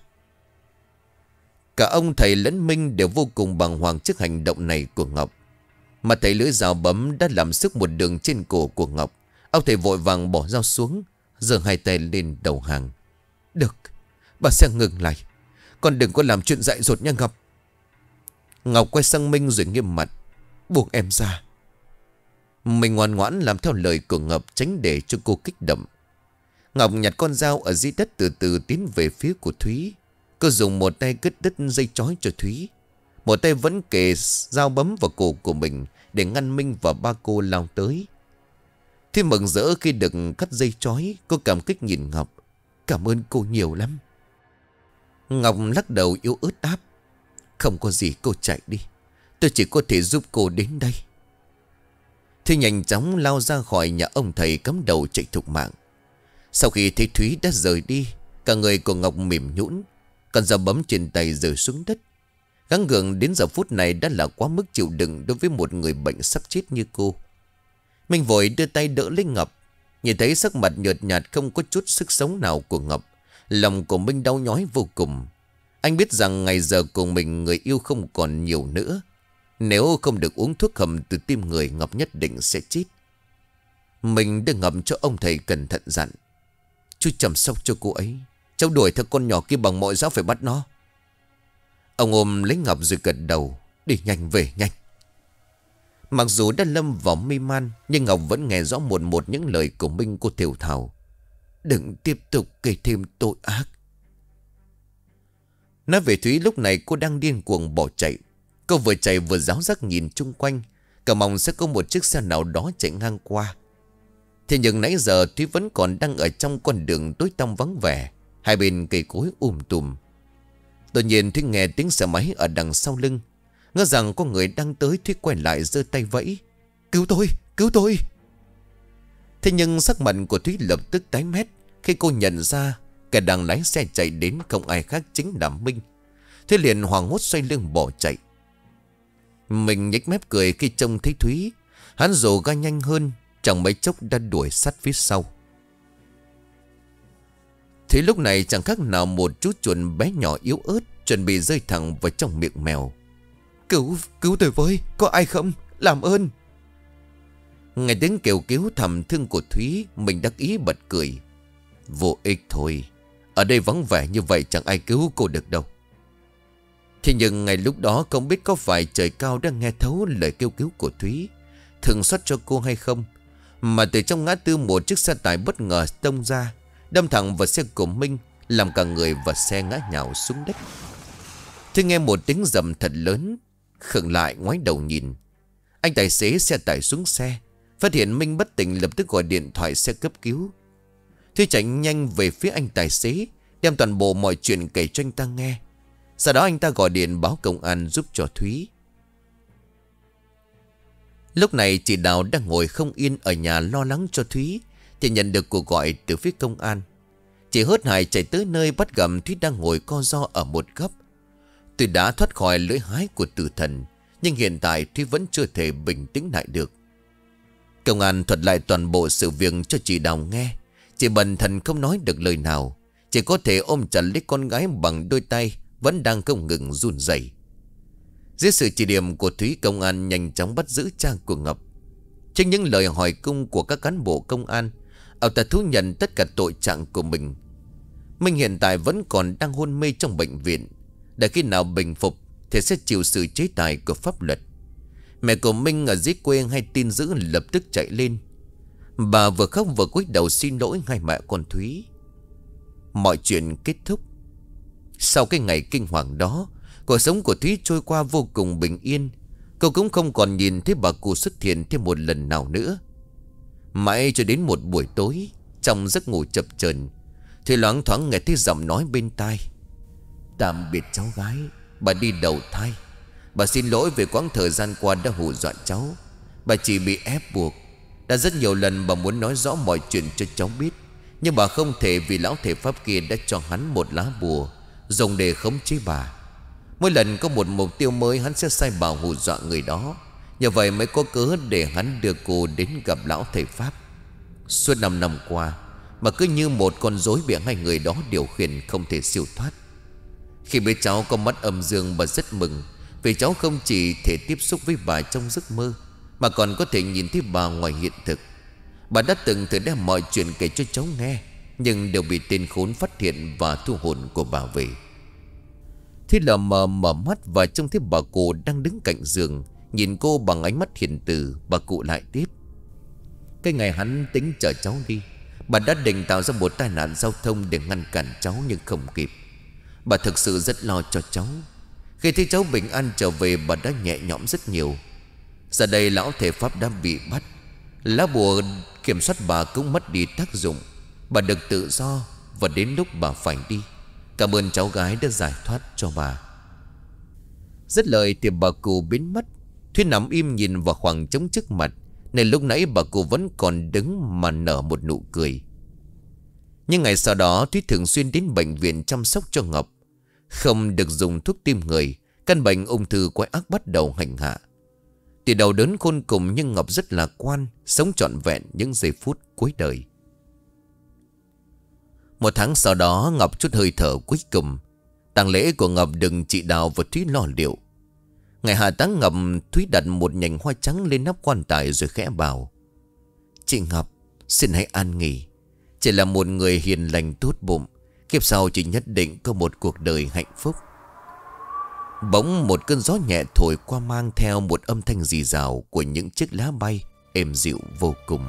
Cả ông thầy lẫn Minh đều vô cùng bàng hoàng trước hành động này của Ngọc. Mà thấy lưỡi dao bấm đã làm sức một đường trên cổ của Ngọc, ông thầy vội vàng bỏ dao xuống, giơ hai tay lên đầu hàng. Được, bà sẽ ngừng lại, còn đừng có làm chuyện dại dột nha Ngọc. Ngọc quay sang Minh rồi nghiêm mặt: buông em ra. Mình ngoan ngoãn làm theo lời của Ngọc, tránh để cho cô kích động. Ngọc nhặt con dao ở dưới đất, từ từ tiến về phía của Thúy. Cô dùng một tay cất đứt dây trói cho Thúy, một tay vẫn kề dao bấm vào cổ của mình để ngăn Minh và ba cô lao tới. Thúy mừng rỡ khi được cắt dây trói. Cô cảm kích nhìn Ngọc: cảm ơn cô nhiều lắm. Ngọc lắc đầu yếu ớt đáp: không có gì, cô chạy đi, tôi chỉ có thể giúp cô đến đây. Thúy nhanh chóng lao ra khỏi nhà ông thầy, cắm đầu chạy thục mạng. Sau khi thấy Thúy đã rời đi, cả người của Ngọc mềm nhũn, con dao bấm trên tay rơi xuống đất. Gắng gượng đến giờ phút này đã là quá mức chịu đựng đối với một người bệnh sắp chết như cô. Minh vội đưa tay đỡ lấy Ngọc. Nhìn thấy sắc mặt nhợt nhạt không có chút sức sống nào của Ngọc, lòng của Minh đau nhói vô cùng. Anh biết rằng ngày giờ của mình người yêu không còn nhiều nữa. Nếu không được uống thuốc hầm từ tim người, Ngọc nhất định sẽ chết. Mình đưa Ngọc cho ông thầy cẩn thận dặn: chú chăm sóc cho cô ấy, cháu đuổi theo con nhỏ kia bằng mọi giá phải bắt nó. Ông ôm lấy Ngọc rồi gật đầu: đi nhanh về nhanh. Mặc dù đã lâm vào mê man, nhưng Ngọc vẫn nghe rõ một một những lời của Minh. Cô thều thào: đừng tiếp tục gây thêm tội ác. Nói về Thúy, lúc này cô đang điên cuồng bỏ chạy. Cô vừa chạy vừa ráo rắc nhìn chung quanh, cả mong sẽ có một chiếc xe nào đó chạy ngang qua. Thế nhưng nãy giờ Thúy vẫn còn đang ở trong con đường tối tăm vắng vẻ, hai bên cây cối um tùm. Tự nhiên Thúy nghe tiếng xe máy ở đằng sau lưng. Ngỡ rằng có người đang tới, Thúy quay lại giơ tay vẫy: cứu tôi, cứu tôi. Thế nhưng sắc mặt của Thúy lập tức tái mét khi cô nhận ra kẻ đang lái xe chạy đến không ai khác chính là Minh. Thế liền hoảng hốt xoay lưng bỏ chạy. Mình nhếch mép cười khi trông thấy Thúy. Hắn rồ ga nhanh hơn, chẳng mấy chốc đã đuổi sát phía sau. Thế lúc này chẳng khác nào một chú chuồn bé nhỏ yếu ớt chuẩn bị rơi thẳng vào trong miệng mèo. Cứu, cứu tôi với, có ai không? Làm ơn. Nghe tiếng kêu cứu thầm thương của Thúy, mình đắc ý bật cười. Vô ích thôi, ở đây vắng vẻ như vậy chẳng ai cứu cô được đâu. Thế nhưng ngày lúc đó không biết có phải trời cao đang nghe thấu lời kêu cứu của Thúy, thường xót cho cô hay không, mà từ trong ngã tư một chiếc xe tải bất ngờ tông ra, đâm thẳng vào xe của Minh, làm cả người và xe ngã nhào xuống đất. Thế nghe một tiếng rầm thật lớn, khựng lại ngoái đầu nhìn. Anh tài xế xe tải xuống xe, phát hiện Minh bất tỉnh lập tức gọi điện thoại xe cấp cứu. Thúy chạy nhanh về phía anh tài xế, đem toàn bộ mọi chuyện kể cho anh ta nghe. Sau đó anh ta gọi điện báo công an giúp cho Thúy. Lúc này chị Đào đang ngồi không yên ở nhà lo lắng cho Thúy thì nhận được cuộc gọi từ phía công an. Chị hớt hải chạy tới nơi bắt gặp Thúy đang ngồi co ro ở một góc. Tuy đã thoát khỏi lưỡi hái của tử thần, nhưng hiện tại Thúy vẫn chưa thể bình tĩnh lại được. Công an thuật lại toàn bộ sự việc cho chị Đào nghe. Chị bần thần không nói được lời nào, chỉ có thể ôm chặt lấy con gái bằng đôi tay vẫn đang không ngừng run rẩy. Dưới sự chỉ điểm của Thúy, công an nhanh chóng bắt giữ cha của Ngọc. Trên những lời hỏi cung của các cán bộ công an, ông ta thú nhận tất cả tội trạng của mình. Minh hiện tại vẫn còn đang hôn mê trong bệnh viện. Để khi nào bình phục thì sẽ chịu sự chế tài của pháp luật. Mẹ của Minh ở dưới quê hay tin dữ lập tức chạy lên. Bà vừa khóc vừa cúi đầu xin lỗi hai mẹ con Thúy. Mọi chuyện kết thúc. Sau cái ngày kinh hoàng đó, cuộc sống của Thúy trôi qua vô cùng bình yên. Cô cũng không còn nhìn thấy bà cụ xuất hiện thêm một lần nào nữa. Mãi cho đến một buổi tối, trong giấc ngủ chập chờn, thì loáng thoáng nghe thấy giọng nói bên tai. Tạm biệt cháu gái, bà đi đầu thai. Bà xin lỗi về quãng thời gian qua đã hù dọa cháu. Bà chỉ bị ép buộc. Đã rất nhiều lần bà muốn nói rõ mọi chuyện cho cháu biết, nhưng bà không thể vì lão thể pháp kia đã cho hắn một lá bùa dùng để khống chế bà. Mỗi lần có một mục tiêu mới, hắn sẽ sai bảo hù dọa người đó. Nhờ vậy mới có cớ để hắn đưa cô đến gặp lão thầy pháp. Suốt năm năm qua mà cứ như một con rối bị hai người đó điều khiển, không thể siêu thoát. Khi biết cháu có mắt âm dương, bà rất mừng, vì cháu không chỉ thể tiếp xúc với bà trong giấc mơ, mà còn có thể nhìn thấy bà ngoài hiện thực. Bà đã từng thử đem mọi chuyện kể cho cháu nghe, nhưng đều bị tên khốn phát hiện và thu hồn của bà về. Thế là mờ mở mắt và trông thấy bà cụ đang đứng cạnh giường, nhìn cô bằng ánh mắt hiền từ. Bà cụ lại tiếp. Cái ngày hắn tính chở cháu đi, bà đã định tạo ra một tai nạn giao thông để ngăn cản cháu, nhưng không kịp. Bà thực sự rất lo cho cháu. Khi thấy cháu bình an trở về, bà đã nhẹ nhõm rất nhiều. Giờ đây lão thể pháp đã bị bắt, lá bùa kiểm soát bà cũng mất đi tác dụng. Bà được tự do, và đến lúc bà phải đi, cảm ơn cháu gái đã giải thoát cho bà. Dứt lời thì bà cụ biến mất. Thúy nằm im nhìn vào khoảng trống trước mặt, nên lúc nãy bà cụ vẫn còn đứng mà nở một nụ cười. Nhưng ngày sau đó Thúy thường xuyên đến bệnh viện chăm sóc cho Ngọc. Không được dùng thuốc tim người, căn bệnh ung thư quái ác bắt đầu hành hạ. Từ đầu đớn khôn cùng, nhưng Ngọc rất lạc quan, sống trọn vẹn những giây phút cuối đời. Một tháng sau đó, Ngọc chút hơi thở cuối cùng. Tang lễ của Ngọc đừng chị Đào và Thúy lo liệu. Ngày hạ táng Ngọc, Thúy đặt một nhành hoa trắng lên nắp quan tài rồi khẽ bảo: Chị Ngọc, xin hãy an nghỉ. Chị là một người hiền lành tốt bụng, kiếp sau chị nhất định có một cuộc đời hạnh phúc. Bỗng một cơn gió nhẹ thổi qua, mang theo một âm thanh rì rào của những chiếc lá bay êm dịu vô cùng.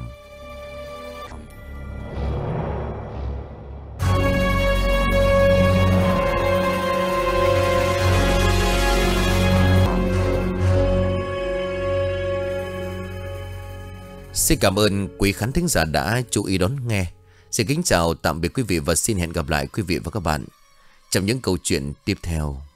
Xin cảm ơn quý khán thính giả đã chú ý đón nghe. Xin kính chào tạm biệt quý vị và xin hẹn gặp lại quý vị và các bạn trong những câu chuyện tiếp theo.